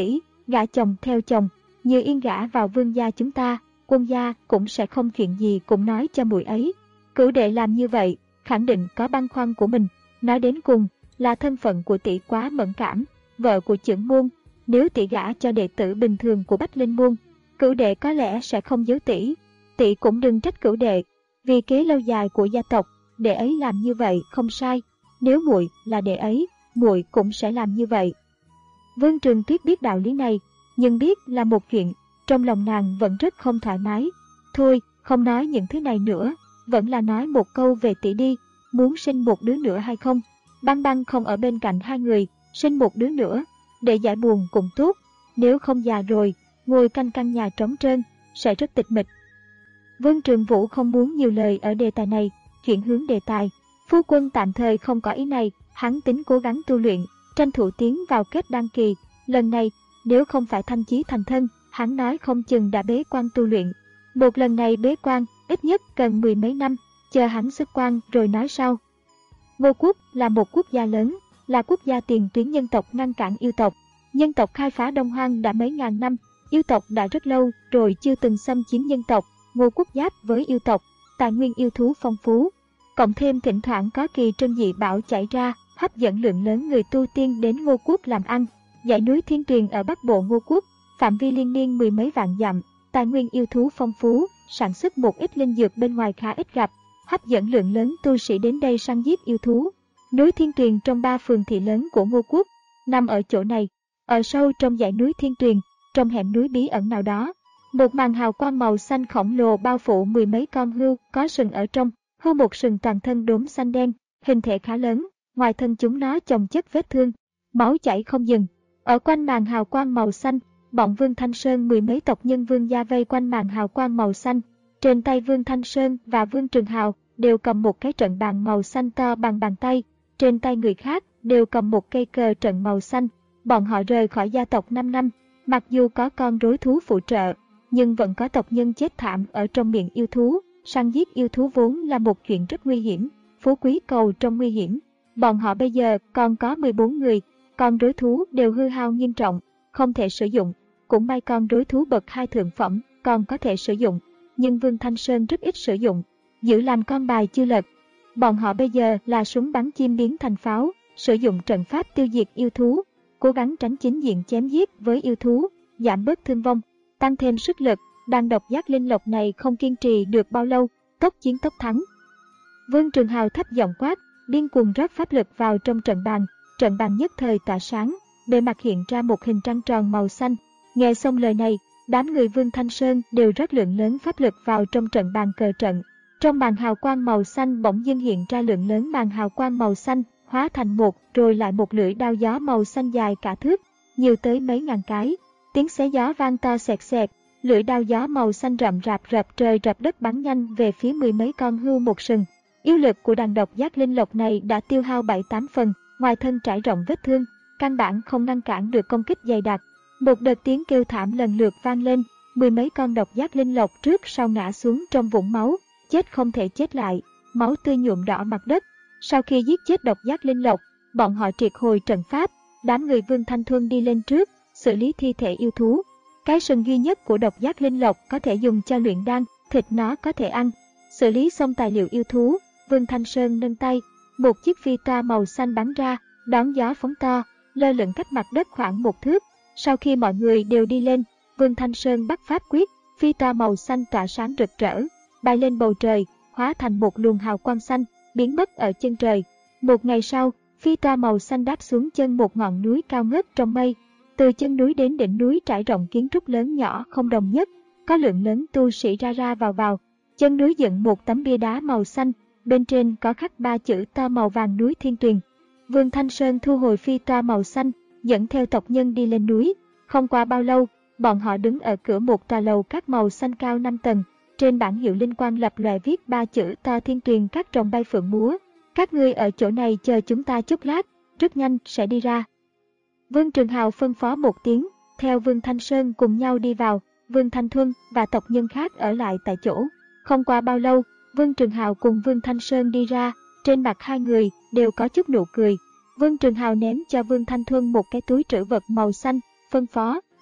A: gả chồng theo chồng, như yên gả vào vương gia chúng ta, quân gia cũng sẽ không chuyện gì cũng nói cho muội ấy. Cửu đệ làm như vậy, khẳng định có băn khoăn của mình, nói đến cùng là thân phận của tỷ quá mẫn cảm, vợ của chưởng môn, nếu tỷ gả cho đệ tử bình thường của Bách Linh môn, cửu đệ có lẽ sẽ không giấu tỷ. Tỷ cũng đừng trách cửu đệ, vì kế lâu dài của gia tộc, đệ ấy làm như vậy không sai, nếu muội là đệ ấy, muội cũng sẽ làm như vậy. Vương Trường Tuyết biết đạo lý này, nhưng biết là một chuyện, trong lòng nàng vẫn rất không thoải mái. Thôi, không nói những thứ này nữa, vẫn là nói một câu về tỷ đi, muốn sinh một đứa nữa hay không? Băng Băng không ở bên cạnh hai người, sinh một đứa nữa, để giải buồn cũng tốt, nếu không già rồi, ngồi canh căn nhà trống trơn, sẽ rất tịch mịch. Vương Trường Vũ không muốn nhiều lời ở đề tài này, chuyển hướng đề tài. Phu quân tạm thời không có ý này, hắn tính cố gắng tu luyện, tranh thủ tiến vào kết đan kỳ. Lần này, nếu không phải Thanh Chí thành thân, hắn nói không chừng đã bế quan tu luyện. Một lần này bế quan, ít nhất cần mười mấy năm, chờ hắn xuất quan rồi nói sau. Ngô quốc là một quốc gia lớn, là quốc gia tiền tuyến nhân tộc ngăn cản yêu tộc. Nhân tộc khai phá Đông Hoang đã mấy ngàn năm, yêu tộc đã rất lâu rồi chưa từng xâm chiếm nhân tộc. Ngô quốc giáp với yêu tộc, tài nguyên yêu thú phong phú, cộng thêm thỉnh thoảng có kỳ trân dị bảo chảy ra, hấp dẫn lượng lớn người tu tiên đến Ngô quốc làm ăn. Dãy núi Thiên Tuyền ở bắc bộ Ngô quốc, phạm vi liên miên mười mấy vạn dặm, tài nguyên yêu thú phong phú, sản xuất một ít linh dược bên ngoài khá ít gặp, hấp dẫn lượng lớn tu sĩ đến đây săn giết yêu thú. Núi Thiên Tuyền trong ba phường thị lớn của Ngô quốc, nằm ở chỗ này, ở sâu trong dãy núi Thiên Tuyền, trong hẻm núi bí ẩn nào đó. Một màn hào quang màu xanh khổng lồ bao phủ mười mấy con hươu có sừng ở trong, hươu một sừng toàn thân đốm xanh đen, hình thể khá lớn, ngoài thân chúng nó chồng chất vết thương, máu chảy không dừng. Ở quanh màn hào quang màu xanh, bọn Vương Thanh Sơn mười mấy tộc nhân Vương gia vây quanh màn hào quang màu xanh. Trên tay Vương Thanh Sơn và Vương Trường Hào đều cầm một cái trận bàn màu xanh to bằng bàn tay, trên tay người khác đều cầm một cây cờ trận màu xanh. Bọn họ rời khỏi gia tộc năm năm, mặc dù có con rối thú phụ trợ, nhưng vẫn có tộc nhân chết thảm ở trong miệng yêu thú. Săn giết yêu thú vốn là một chuyện rất nguy hiểm, phú quý cầu trong nguy hiểm. Bọn họ bây giờ còn có mười bốn người, con rối thú đều hư hao nghiêm trọng, không thể sử dụng. Cũng may con rối thú bậc hai thượng phẩm còn có thể sử dụng, nhưng Vương Thanh Sơn rất ít sử dụng, giữ làm con bài chưa lật. Bọn họ bây giờ là súng bắn chim biến thành pháo, sử dụng trận pháp tiêu diệt yêu thú, cố gắng tránh chính diện chém giết với yêu thú, giảm bớt thương vong, tăng thêm sức lực. Đàn độc giác linh lộc này không kiên trì được bao lâu, tốc chiến tốc thắng. Vương Trường Hào thấp giọng quát, điên cuồng rót pháp lực vào trong trận bàn, trận bàn nhất thời tỏa sáng, bề mặt hiện ra một hình trăng tròn màu xanh. Nghe xong lời này, đám người Vương Thanh Sơn đều rót lượng lớn pháp lực vào trong trận bàn cờ trận. Trong màn hào quang màu xanh bỗng dưng hiện ra lượng lớn màn hào quang màu xanh, hóa thành một rồi lại một lưỡi đao gió màu xanh dài cả thước, nhiều tới mấy ngàn cái. Tiếng xé gió vang to xẹt xẹt, lưỡi đao gió màu xanh rậm rạp rập trời rập đất bắn nhanh về phía mười mấy con hươu một sừng. Yêu lực của đàn độc giác linh lộc này đã tiêu hao bảy tám phần, ngoài thân trải rộng vết thương, căn bản không ngăn cản được công kích dày đặc. Một đợt tiếng kêu thảm lần lượt vang lên, mười mấy con độc giác linh lộc trước sau ngã xuống trong vũng máu, chết không thể chết lại, máu tươi nhuộm đỏ mặt đất. Sau khi giết chết độc giác linh lộc, bọn họ triệt hồi trận pháp, đám người Vương Thanh Thuân đi lên trước, xử lý thi thể yêu thú. Cái sừng duy nhất của độc giác linh lộc có thể dùng cho luyện đan, thịt nó có thể ăn. Xử lý xong tài liệu yêu thú, Vương Thanh Sơn nâng tay, một chiếc phi toa màu xanh bắn ra, đón gió phóng to, lơ lửng cách mặt đất khoảng một thước. Sau khi mọi người đều đi lên, Vương Thanh Sơn bắt pháp quyết, phi toa màu xanh tỏa sáng rực rỡ, bay lên bầu trời, hóa thành một luồng hào quang xanh, biến mất ở chân trời. Một ngày sau, phi toa màu xanh đáp xuống chân một ngọn núi cao ngất trong mây. Từ chân núi đến đỉnh núi trải rộng kiến trúc lớn nhỏ không đồng nhất, có lượng lớn tu sĩ ra ra vào vào. Chân núi dựng một tấm bia đá màu xanh, bên trên có khắc ba chữ to màu vàng núi Thiên Tuyền. Vương Thanh Sơn thu hồi phi toa màu xanh, dẫn theo tộc nhân đi lên núi. Không qua bao lâu, bọn họ đứng ở cửa một tòa lầu các màu xanh cao năm tầng. Trên bảng hiệu linh quang lập lòe viết ba chữ to Thiên Tuyền các rồng bay phượng múa. Các ngươi ở chỗ này chờ chúng ta chút lát, rất nhanh sẽ đi ra. Vương Trường Hào phân phó một tiếng, theo Vương Thanh Sơn cùng nhau đi vào, Vương Thanh Thuân và tộc nhân khác ở lại tại chỗ. Không qua bao lâu, Vương Trường Hào cùng Vương Thanh Sơn đi ra, trên mặt hai người đều có chút nụ cười. Vương Trường Hào ném cho Vương Thanh Thuân một cái túi trữ vật màu xanh, phân phó,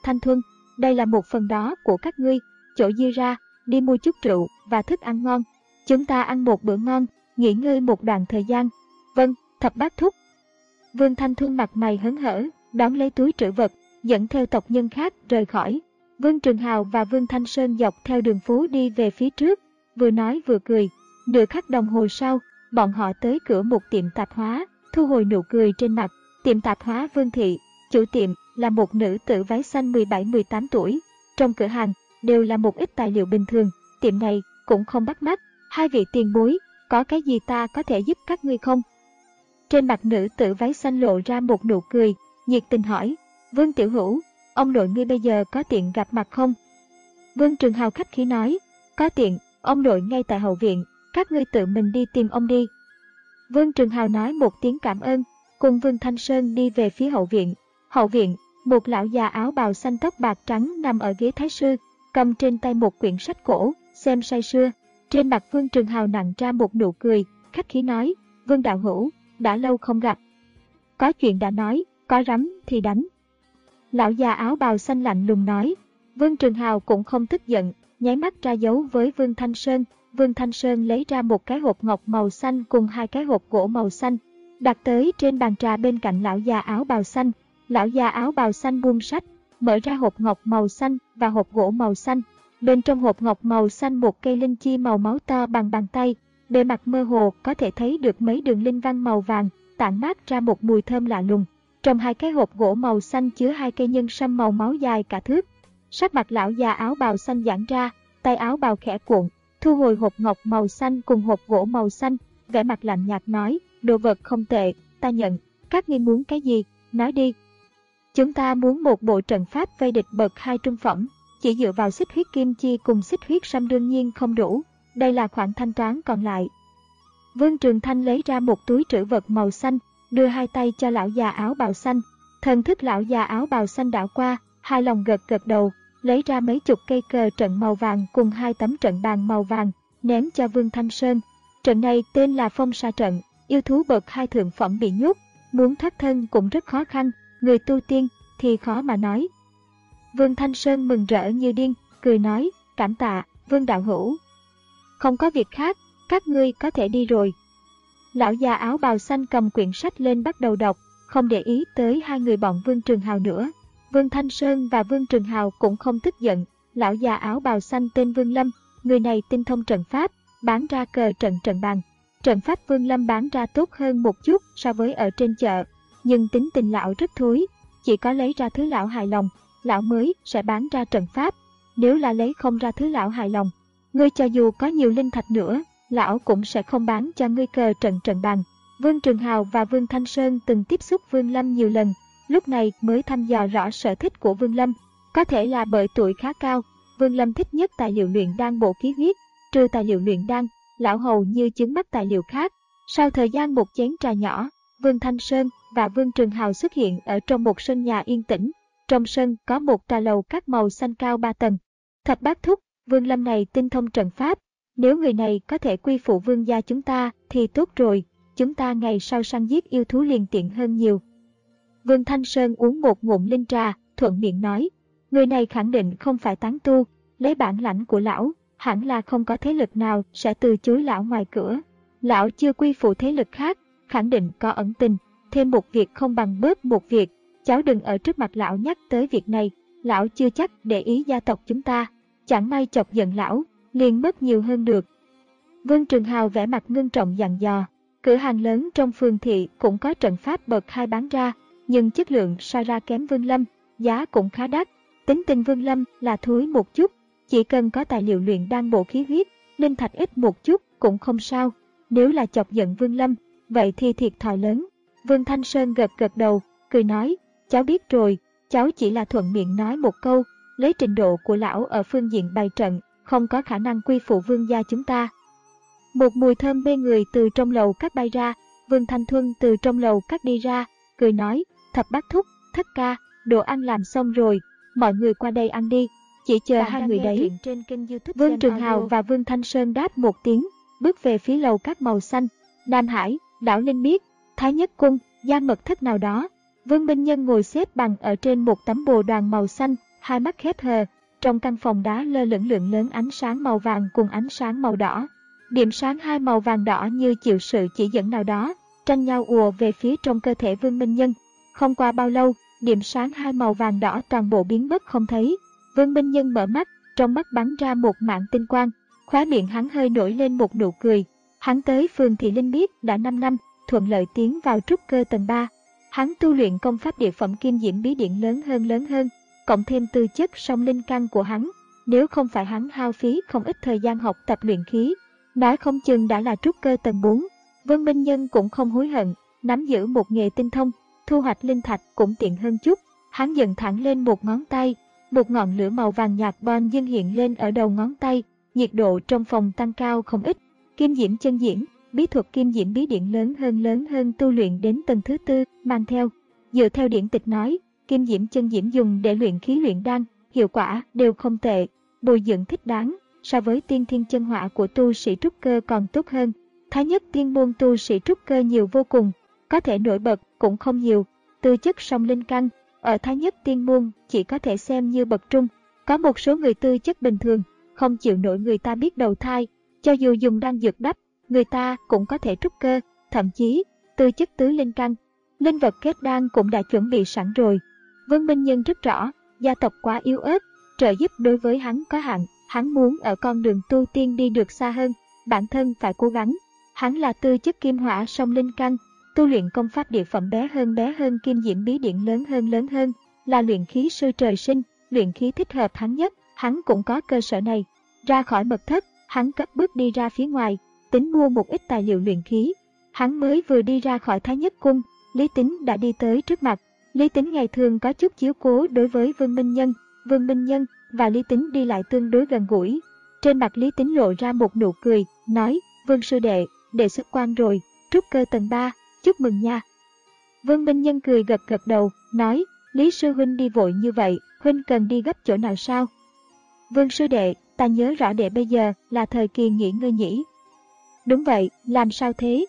A: Thanh Thuân, đây là một phần đó của các ngươi, chỗ dư ra, đi mua chút rượu và thức ăn ngon. Chúng ta ăn một bữa ngon, nghỉ ngơi một đoạn thời gian. Vâng, thập bát thúc. Vương Thanh Thuân mặt mày hớn hở, đón lấy túi trữ vật, dẫn theo tộc nhân khác rời khỏi. Vương Trường Hào và Vương Thanh Sơn dọc theo đường phố đi về phía trước, vừa nói vừa cười. Nửa khắc đồng hồ sau, bọn họ tới cửa một tiệm tạp hóa, thu hồi nụ cười trên mặt. Tiệm tạp hóa Vương Thị, chủ tiệm là một nữ tử váy xanh mười bảy mười tám tuổi. Trong cửa hàng đều là một ít tài liệu bình thường, tiệm này cũng không bắt mắt. Hai vị tiền bối, có cái gì ta có thể giúp các ngươi không? Trên mặt nữ tử váy xanh lộ ra một nụ cười, nhiệt tình hỏi. Vương Tiểu Hữu, ông nội ngươi bây giờ có tiện gặp mặt không? Vương Trường Hào khách khí nói, có tiện, ông nội ngay tại hậu viện, các ngươi tự mình đi tìm ông đi. Vương Trường Hào nói một tiếng cảm ơn, cùng Vương Thanh Sơn đi về phía hậu viện. Hậu viện, một lão già áo bào xanh tóc bạc trắng nằm ở ghế thái sư, cầm trên tay một quyển sách cổ, xem say sưa. Trên mặt Vương Trường Hào nặng ra một nụ cười, khách khí nói, Vương đạo hữu, đã lâu không gặp. Có chuyện đã nói, có rắm thì đánh. Lão già áo bào xanh lạnh lùng nói. Vương Trường Hào cũng không tức giận, nháy mắt ra dấu với Vương Thanh Sơn. Vương Thanh Sơn lấy ra một cái hộp ngọc màu xanh cùng hai cái hộp gỗ màu xanh, đặt tới trên bàn trà bên cạnh lão già áo bào xanh. Lão già áo bào xanh buông sách, mở ra hộp ngọc màu xanh và hộp gỗ màu xanh. Bên trong hộp ngọc màu xanh một cây linh chi màu máu to bằng bàn tay, bề mặt mơ hồ có thể thấy được mấy đường linh văn màu vàng, tản mát ra một mùi thơm lạ lùng. Trong hai cái hộp gỗ màu xanh chứa hai cây nhân sâm màu máu dài cả thước. Sắc mặt lão già áo bào xanh giãn ra, tay áo bào khẽ cuộn, thu hồi hộp ngọc màu xanh cùng hộp gỗ màu xanh, vẻ mặt lạnh nhạt nói, đồ vật không tệ, ta nhận, các ngươi muốn cái gì, nói đi. Chúng ta muốn một bộ trận pháp vây địch bậc hai trung phẩm, chỉ dựa vào xích huyết kim chi cùng xích huyết sâm đương nhiên không đủ, đây là khoản thanh toán còn lại. Vương Trường Thanh lấy ra một túi trữ vật màu xanh, đưa hai tay cho lão già áo bào xanh. Thần thức lão già áo bào xanh đảo qua, hài lòng gật gật đầu, lấy ra mấy chục cây cờ trận màu vàng cùng hai tấm trận bàn màu vàng, ném cho Vương Thanh Sơn. Trận này tên là Phong Sa trận, yêu thú bậc hai thượng phẩm bị nhốt, muốn thoát thân cũng rất khó khăn, người tu tiên thì khó mà nói. Vương Thanh Sơn mừng rỡ như điên, cười nói, cảm tạ, Vương đạo hữu. Không có việc khác, các ngươi có thể đi rồi. Lão già áo bào xanh cầm quyển sách lên bắt đầu đọc, không để ý tới hai người bọn Vương Trường Hào nữa. Vương Thanh Sơn và Vương Trường Hào cũng không tức giận. Lão già áo bào xanh tên Vương Lâm, người này tinh thông trận pháp, bán ra cờ trận trận bàn. Trận pháp Vương Lâm bán ra tốt hơn một chút so với ở trên chợ, nhưng tính tình lão rất thối, chỉ có lấy ra thứ lão hài lòng, lão mới sẽ bán ra trận pháp. Nếu là lấy không ra thứ lão hài lòng, ngươi cho dù có nhiều linh thạch nữa, lão cũng sẽ không bán cho ngươi cờ trận trận bàn. Vương Trường Hào và Vương Thanh Sơn từng tiếp xúc Vương Lâm nhiều lần, lúc này mới thăm dò rõ sở thích của Vương Lâm. Có thể là bởi tuổi khá cao, Vương Lâm thích nhất tài liệu luyện đan bổ khí huyết, trừ tài liệu luyện đan, lão hầu như chứng mắt tài liệu khác. Sau thời gian một chén trà nhỏ, Vương Thanh Sơn và Vương Trường Hào xuất hiện ở trong một sân nhà yên tĩnh. Trong sân có một trà lầu các màu xanh cao ba tầng. Thập bát thúc, Vương Lâm này tinh thông trận pháp, nếu người này có thể quy phụ Vương gia chúng ta thì tốt rồi, chúng ta ngày sau săn giết yêu thú liền tiện hơn nhiều. Vương Thanh Sơn uống một ngụm linh trà, thuận miệng nói, người này khẳng định không phải tán tu, lấy bản lãnh của lão, hẳn là không có thế lực nào sẽ từ chối lão ngoài cửa. Lão chưa quy phụ thế lực khác, khẳng định có ẩn tình, thêm một việc không bằng bớt một việc, cháu đừng ở trước mặt lão nhắc tới việc này, lão chưa chắc để ý gia tộc chúng ta, chẳng may chọc giận lão, liền mất nhiều hơn được. Vương Trường Hào vẻ mặt ngưng trọng dặn dò, cửa hàng lớn trong phường thị cũng có trận pháp bậc hai bán ra, nhưng chất lượng so ra kém Vương Lâm, giá cũng khá đắt. Tính tình Vương Lâm là thúi một chút, chỉ cần có tài liệu luyện đan bổ khí huyết, linh thạch ít một chút cũng không sao. Nếu là chọc giận Vương Lâm, vậy thì thiệt thòi lớn. Vương Thanh Sơn gật gật đầu, cười nói, cháu biết rồi, cháu chỉ là thuận miệng nói một câu, lấy trình độ của lão ở phương diện bày trận, không có khả năng quy phụ Vương gia chúng ta. Một mùi thơm mê người từ trong lầu các bay ra, Vương Thanh Thuân từ trong lầu các đi ra, cười nói, thập bát thúc, thất ca, đồ ăn làm xong rồi, mọi người qua đây ăn đi, chỉ chờ hai người đấy. Vương Trường Hào và Vương Thanh Sơn đáp một tiếng, bước về phía lầu các màu xanh, Nam Hải, Đảo Linh Miết, Thái Nhất Cung, Gia Mật Thất nào đó. Vương Minh Nhân ngồi xếp bằng ở trên một tấm bồ đoàn màu xanh, hai mắt khép hờ. Trong căn phòng đá lơ lửng lượng lớn ánh sáng màu vàng cùng ánh sáng màu đỏ. Điểm sáng hai màu vàng đỏ như chịu sự chỉ dẫn nào đó, tranh nhau ùa về phía trong cơ thể Vương Minh Nhân. Không qua bao lâu, điểm sáng hai màu vàng đỏ toàn bộ biến mất không thấy. Vương Minh Nhân mở mắt, trong mắt bắn ra một mảng tinh quang, khóe miệng hắn hơi nổi lên một nụ cười. Hắn tới Phường Thị Linh Biết đã năm năm, thuận lợi tiến vào trúc cơ tầng ba. Hắn tu luyện công pháp địa phẩm kim diễm bí điện lớn hơn lớn hơn, cộng thêm tư chất song linh căn của hắn. Nếu không phải hắn hao phí không ít thời gian học tập luyện khí, nói không chừng đã là trúc cơ tầng bốn. Vương Minh Nhân cũng không hối hận, nắm giữ một nghề tinh thông, thu hoạch linh thạch cũng tiện hơn chút. Hắn dựng thẳng lên một ngón tay, một ngọn lửa màu vàng nhạt bon dưng hiện lên ở đầu ngón tay, nhiệt độ trong phòng tăng cao không ít. Kim diễm chân diễm, bí thuật kim diễm bí điện lớn hơn lớn hơn tu luyện đến tầng thứ tư, mang theo. Dựa theo điển tịch nói, kim diễm chân diễm dùng để luyện khí luyện đan, hiệu quả đều không tệ, bồi dưỡng thích đáng, so với tiên thiên chân hỏa của tu sĩ trúc cơ còn tốt hơn. Thái nhất tiên môn tu sĩ trúc cơ nhiều vô cùng, có thể nổi bật cũng không nhiều. Tư chất song linh căn, ở Thái nhất tiên môn chỉ có thể xem như bậc trung. Có một số người tư chất bình thường, không chịu nổi người ta biết đầu thai, cho dù dùng đan dược đắp, người ta cũng có thể trúc cơ, thậm chí tư chất tứ linh căn, linh vật kết đan cũng đã chuẩn bị sẵn rồi. Vương Minh Nhân rất rõ, gia tộc quá yếu ớt, trợ giúp đối với hắn có hạn, hắn muốn ở con đường tu tiên đi được xa hơn, bản thân phải cố gắng. Hắn là tư chất kim hỏa song linh căn, tu luyện công pháp địa phẩm bé hơn bé hơn kim diễm bí điện lớn hơn lớn hơn, là luyện khí sư trời sinh, luyện khí thích hợp hắn nhất, hắn cũng có cơ sở này. Ra khỏi mật thất, hắn cất bước đi ra phía ngoài, tính mua một ít tài liệu luyện khí. Hắn mới vừa đi ra khỏi Thái Nhất cung, Lý Tính đã đi tới trước mặt. Lý Tính ngày thường có chút chiếu cố đối với Vương Minh Nhân, Vương Minh Nhân và Lý Tính đi lại tương đối gần gũi. Trên mặt Lý Tính lộ ra một nụ cười, nói: Vương sư đệ, đệ xuất quan rồi, trúc cơ tầng ba, chúc mừng nha. Vương Minh Nhân cười gật gật đầu, nói: Lý sư huynh đi vội như vậy, huynh cần đi gấp chỗ nào sao? Vương sư đệ, ta nhớ rõ đệ bây giờ là thời kỳ nghỉ ngơi nhỉ? Đúng vậy, làm sao thế?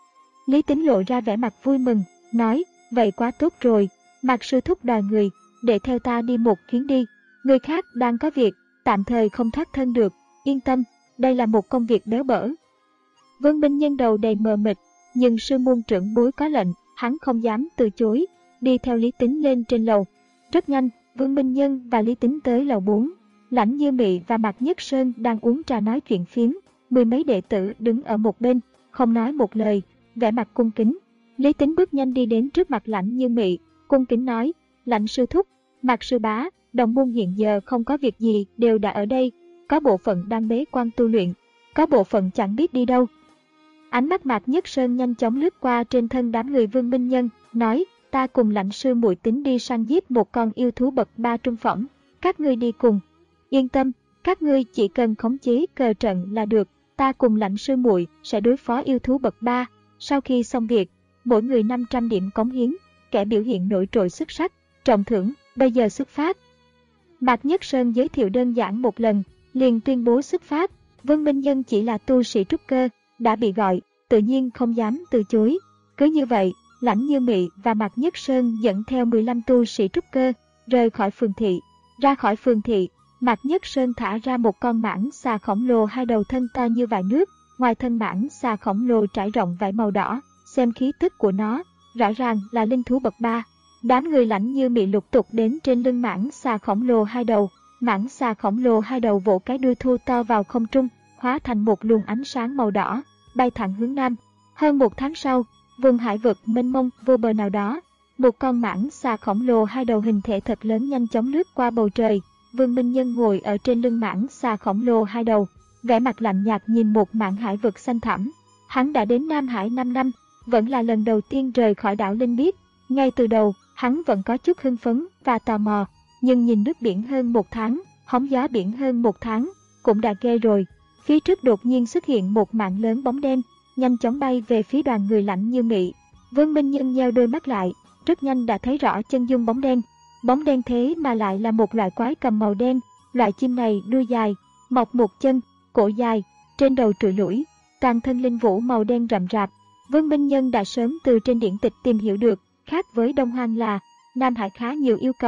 A: Lý Tính lộ ra vẻ mặt vui mừng, nói: vậy quá tốt rồi, Mạc sư thúc đòi người, để theo ta đi một chuyến đi. Người khác đang có việc, tạm thời không thoát thân được, yên tâm, đây là một công việc béo bở. Vương Minh Nhân đầu đầy mờ mịt, nhưng sư môn trưởng bối có lệnh, hắn không dám từ chối, đi theo Lý Tính lên trên lầu. Rất nhanh, Vương Minh Nhân và Lý Tính tới lầu bốn. Lãnh Như Mị và Mạc Nhất Sơn đang uống trà nói chuyện phiếm, mười mấy đệ tử đứng ở một bên, không nói một lời, vẻ mặt cung kính. Lý Tính bước nhanh đi đến trước mặt Lãnh Như Mị, cung kính nói: Lãnh sư thúc, Mạc sư bá, đồng môn hiện giờ không có việc gì đều đã ở đây, có bộ phận đang bế quan tu luyện, có bộ phận chẳng biết đi đâu. Ánh mắt Mạc Nhất Sơn nhanh chóng lướt qua trên thân đám người Vương Minh Nhân, nói: ta cùng Lãnh sư muội tính đi săn giết một con yêu thú bậc ba trung phẩm, các ngươi đi cùng. Yên tâm, các ngươi chỉ cần khống chế cờ trận là được, ta cùng Lãnh sư muội sẽ đối phó yêu thú bậc ba. Sau khi xong việc, mỗi người năm trăm điểm cống hiến, kẻ biểu hiện nổi trội xuất sắc, trọng thưởng, bây giờ xuất phát. Mạc Nhất Sơn giới thiệu đơn giản một lần, liền tuyên bố xuất phát. Vương Minh Nhân chỉ là tu sĩ trúc cơ, đã bị gọi, tự nhiên không dám từ chối. Cứ như vậy, Lãnh Như Mị và Mạc Nhất Sơn dẫn theo mười lăm tu sĩ trúc cơ, rời khỏi phường thị. Ra khỏi phường thị, Mạc Nhất Sơn thả ra một con mãng xà khổng lồ hai đầu thân to như vại nước, ngoài thân mãng xà khổng lồ trải rộng vảy màu đỏ, xem khí tức của nó, rõ ràng là linh thú bậc ba. Đám người Lãnh Như Mị lục tục đến trên lưng mãng xà khổng lồ hai đầu, mãng xà khổng lồ hai đầu vỗ cái đuôi thô to vào không trung, hóa thành một luồng ánh sáng màu đỏ, bay thẳng hướng nam. Hơn một tháng sau, vùng hải vực mênh mông vô bờ nào đó, một con mãng xà khổng lồ hai đầu hình thể thật lớn nhanh chóng lướt qua bầu trời. Vương Minh Nhân ngồi ở trên lưng mãng xà khổng lồ hai đầu, vẻ mặt lạnh nhạt nhìn một mảng hải vực xanh thẳm. Hắn đã đến Nam Hải năm năm, vẫn là lần đầu tiên rời khỏi đảo Linh Biết. Ngay từ đầu, hắn vẫn có chút hưng phấn và tò mò, nhưng nhìn nước biển hơn một tháng, hóng gió biển hơn một tháng, cũng đã ghê rồi. Phía trước đột nhiên xuất hiện một mảng lớn bóng đen, nhanh chóng bay về phía đoàn người Lãnh Như Mị. Vương Minh Nhân nheo đôi mắt lại, rất nhanh đã thấy rõ chân dung bóng đen. Bóng đen thế mà lại là một loại quái cầm màu đen, loại chim này đuôi dài, mọc một chân, cổ dài, trên đầu trụi lũi, toàn thân linh vũ màu đen rậm rạp. Vương Minh Nhân đã sớm từ trên điển tịch tìm hiểu được, khác với Đông Hoang là Nam Hải khá nhiều yêu cầm,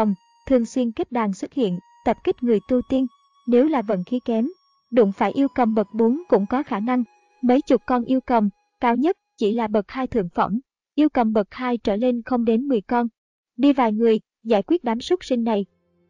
A: thường xuyên kết đàn xuất hiện, tập kích người tu tiên. Nếu là vận khí kém, đụng phải yêu cầm bậc bốn cũng có khả năng. Mấy chục con yêu cầm, cao nhất chỉ là bậc hai thượng phẩm, yêu cầm bậc hai trở lên không đến mười con. Đi vài người, giải quyết đám súc sinh này.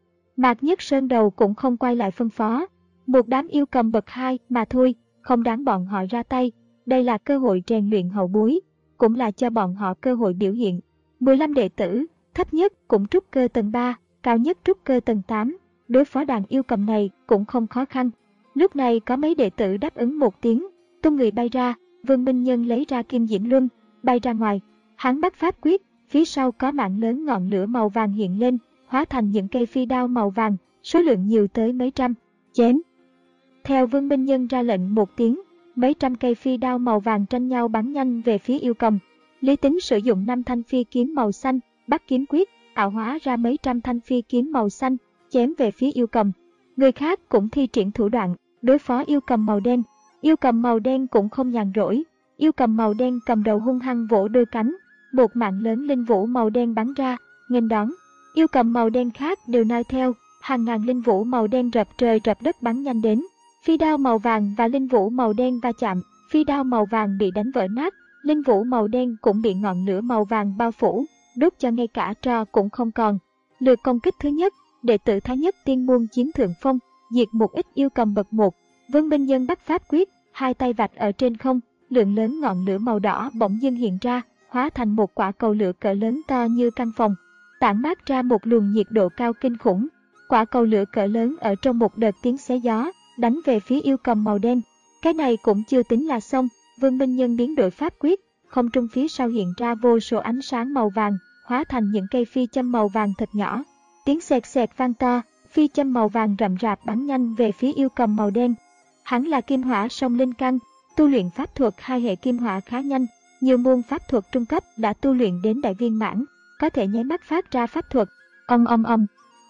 A: Mạc Nhất Sơn đầu cũng không quay lại phân phó. Một đám yêu cầm bậc hai mà thôi, không đáng bọn họ ra tay. Đây là cơ hội rèn luyện hậu bối, cũng là cho bọn họ cơ hội biểu hiện. mười lăm đệ tử, thấp nhất cũng trúc cơ tầng ba, cao nhất trúc cơ tầng tám. Đối phó đàn yêu cầm này cũng không khó khăn. Lúc này có mấy đệ tử đáp ứng một tiếng, tung người bay ra. Vương Minh Nhân lấy ra kim diễm luân, bay ra ngoài. Hắn bắt pháp quyết, phía sau có mạng lớn ngọn lửa màu vàng hiện lên, hóa thành những cây phi đao màu vàng, số lượng nhiều tới mấy trăm. Chém! Theo Vương Minh Nhân ra lệnh một tiếng, mấy trăm cây phi đao màu vàng tranh nhau bắn nhanh về phía yêu cầm. Lý Tính sử dụng năm thanh phi kiếm màu xanh, bắt kiếm quyết, ảo hóa ra mấy trăm thanh phi kiếm màu xanh, chém về phía yêu cầm. Người khác cũng thi triển thủ đoạn, đối phó yêu cầm màu đen. Yêu cầm màu đen cũng không nhàn rỗi. Yêu cầm màu đen cầm đầu hung hăng vỗ đôi cánh, một mạng lớn linh vũ màu đen bắn ra, nghênh đón. Yêu cầm màu đen khác đều noi theo, hàng ngàn linh vũ màu đen rập trời rập đất bắn nhanh đến. Phi đao màu vàng và linh vũ màu đen va chạm, phi đao màu vàng bị đánh vỡ nát, linh vũ màu đen cũng bị ngọn lửa màu vàng bao phủ, đốt cho ngay cả tro cũng không còn. Lượt công kích thứ nhất, đệ tử Thái Nhất Tiên Môn chiếm thượng phong, diệt một ít yêu cầm bậc một. Vương Minh Nhân bắt pháp quyết, hai tay vạch ở trên không, lượng lớn ngọn lửa màu đỏ bỗng dưng hiện ra, hóa thành một quả cầu lửa cỡ lớn to như căn phòng, tản mát ra một luồng nhiệt độ cao kinh khủng. Quả cầu lửa cỡ lớn ở trong một đợt tiếng xé gió, đánh về phía yêu cầm màu đen. Cái này cũng chưa tính là xong, Vương Minh Nhân biến đổi pháp quyết, không trung phía sau hiện ra vô số ánh sáng màu vàng, hóa thành những cây phi châm màu vàng thật nhỏ. Tiếng xẹt xẹt vang to, phi châm màu vàng rậm rạp bắn nhanh về phía yêu cầm màu đen. Hắn là kim hỏa song linh căn, tu luyện pháp thuật hai hệ kim hỏa khá nhanh, nhiều môn pháp thuật trung cấp đã tu luyện đến đại viên mãn, có thể nháy mắt phát ra pháp thuật. Ong ong ong.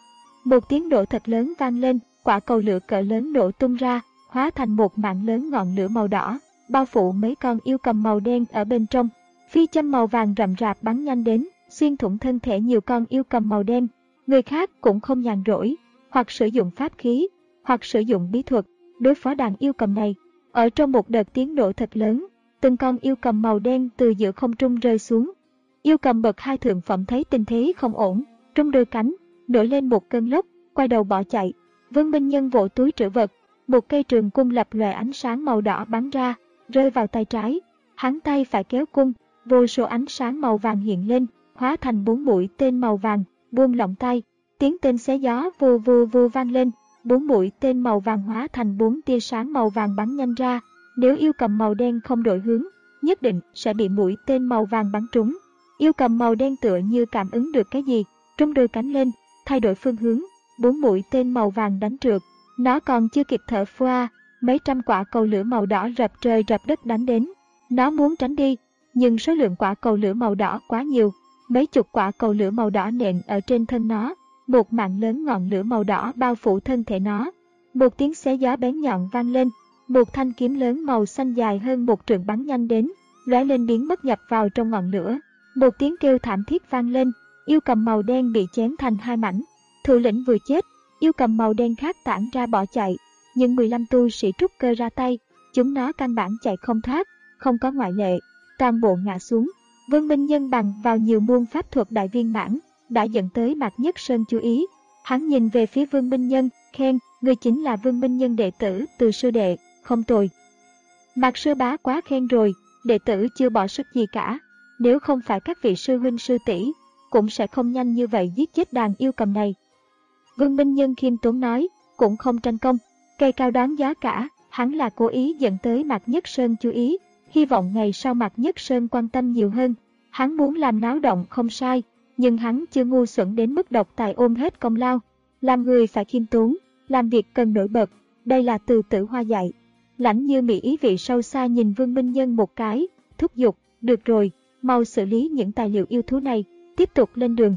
A: Một tiếng nổ thật lớn vang lên, quả cầu lửa cỡ lớn nổ tung ra, hóa thành một mạng lớn ngọn lửa màu đỏ, bao phủ mấy con yêu cầm màu đen ở bên trong. Phi châm màu vàng rậm rạp bắn nhanh đến, xuyên thủng thân thể nhiều con yêu cầm màu đen. Người khác cũng không nhàn rỗi, hoặc sử dụng pháp khí, hoặc sử dụng bí thuật, đối phó đàn yêu cầm này. Ở trong một đợt tiếng nổ thật lớn, từng con yêu cầm màu đen từ giữa không trung rơi xuống. Yêu cầm bậc hai thượng phẩm thấy tình thế không ổn, trung đôi cánh, nổi lên một cơn lốc, quay đầu bỏ chạy. Vương Minh Nhân vỗ túi trữ vật, một cây trường cung lập lòe ánh sáng màu đỏ bắn ra, rơi vào tay trái. Hắn tay phải kéo cung, vô số ánh sáng màu vàng hiện lên, hóa thành bốn mũi tên màu vàng, buông lỏng tay. Tiếng tên xé gió vù vù vù vang lên, bốn mũi tên màu vàng hóa thành bốn tia sáng màu vàng bắn nhanh ra. Nếu yêu cầm màu đen không đổi hướng, nhất định sẽ bị mũi tên màu vàng bắn trúng. Yêu cầm màu đen tựa như cảm ứng được cái gì, trung đôi cánh lên, thay đổi phương hướng, bốn mũi tên màu vàng đánh trượt. Nó còn chưa kịp thở phua, mấy trăm quả cầu lửa màu đỏ rập trời rập đất đánh đến. Nó muốn tránh đi, nhưng số lượng quả cầu lửa màu đỏ quá nhiều, mấy chục quả cầu lửa màu đỏ nện ở trên thân nó, một mạng lớn ngọn lửa màu đỏ bao phủ thân thể nó. Một tiếng xé gió bén nhọn vang lên, một thanh kiếm lớn màu xanh dài hơn một trượng bắn nhanh đến, lóe lên biến mất nhập vào trong ngọn lửa. Một tiếng kêu thảm thiết vang lên, yêu cầm màu đen bị chém thành hai mảnh. Thủ lĩnh vừa chết, yêu cầm màu đen khác tản ra bỏ chạy, nhưng mười lăm tu sĩ trúc cơ ra tay, chúng nó căn bản chạy không thoát, không có ngoại lệ, toàn bộ ngã xuống. Vương Minh Nhân bằng vào nhiều môn pháp thuật đại viên mãn, đã dẫn tới Mạc Nhất Sơn chú ý. Hắn nhìn về phía Vương Minh Nhân, khen, người chính là Vương Minh Nhân đệ tử từ sư đệ, không tồi. Mạc sư bá quá khen rồi, đệ tử chưa bỏ sức gì cả, nếu không phải các vị sư huynh sư tỷ, cũng sẽ không nhanh như vậy giết chết đàn yêu cầm này. Vương Minh Nhân khiêm tốn nói, cũng không tranh công, cây cao đoán giá cả, hắn là cố ý dẫn tới Mạc Nhất Sơn chú ý, hy vọng ngày sau Mạc Nhất Sơn quan tâm nhiều hơn. Hắn muốn làm náo động không sai, nhưng hắn chưa ngu xuẩn đến mức độc tài ôm hết công lao. Làm người phải khiêm tốn, làm việc cần nổi bật, đây là từ Tử Hoa dạy. Lãnh Như Mỹ ý vị sâu xa nhìn Vương Minh Nhân một cái, thúc giục, được rồi, mau xử lý những tài liệu yêu thú này, tiếp tục lên đường.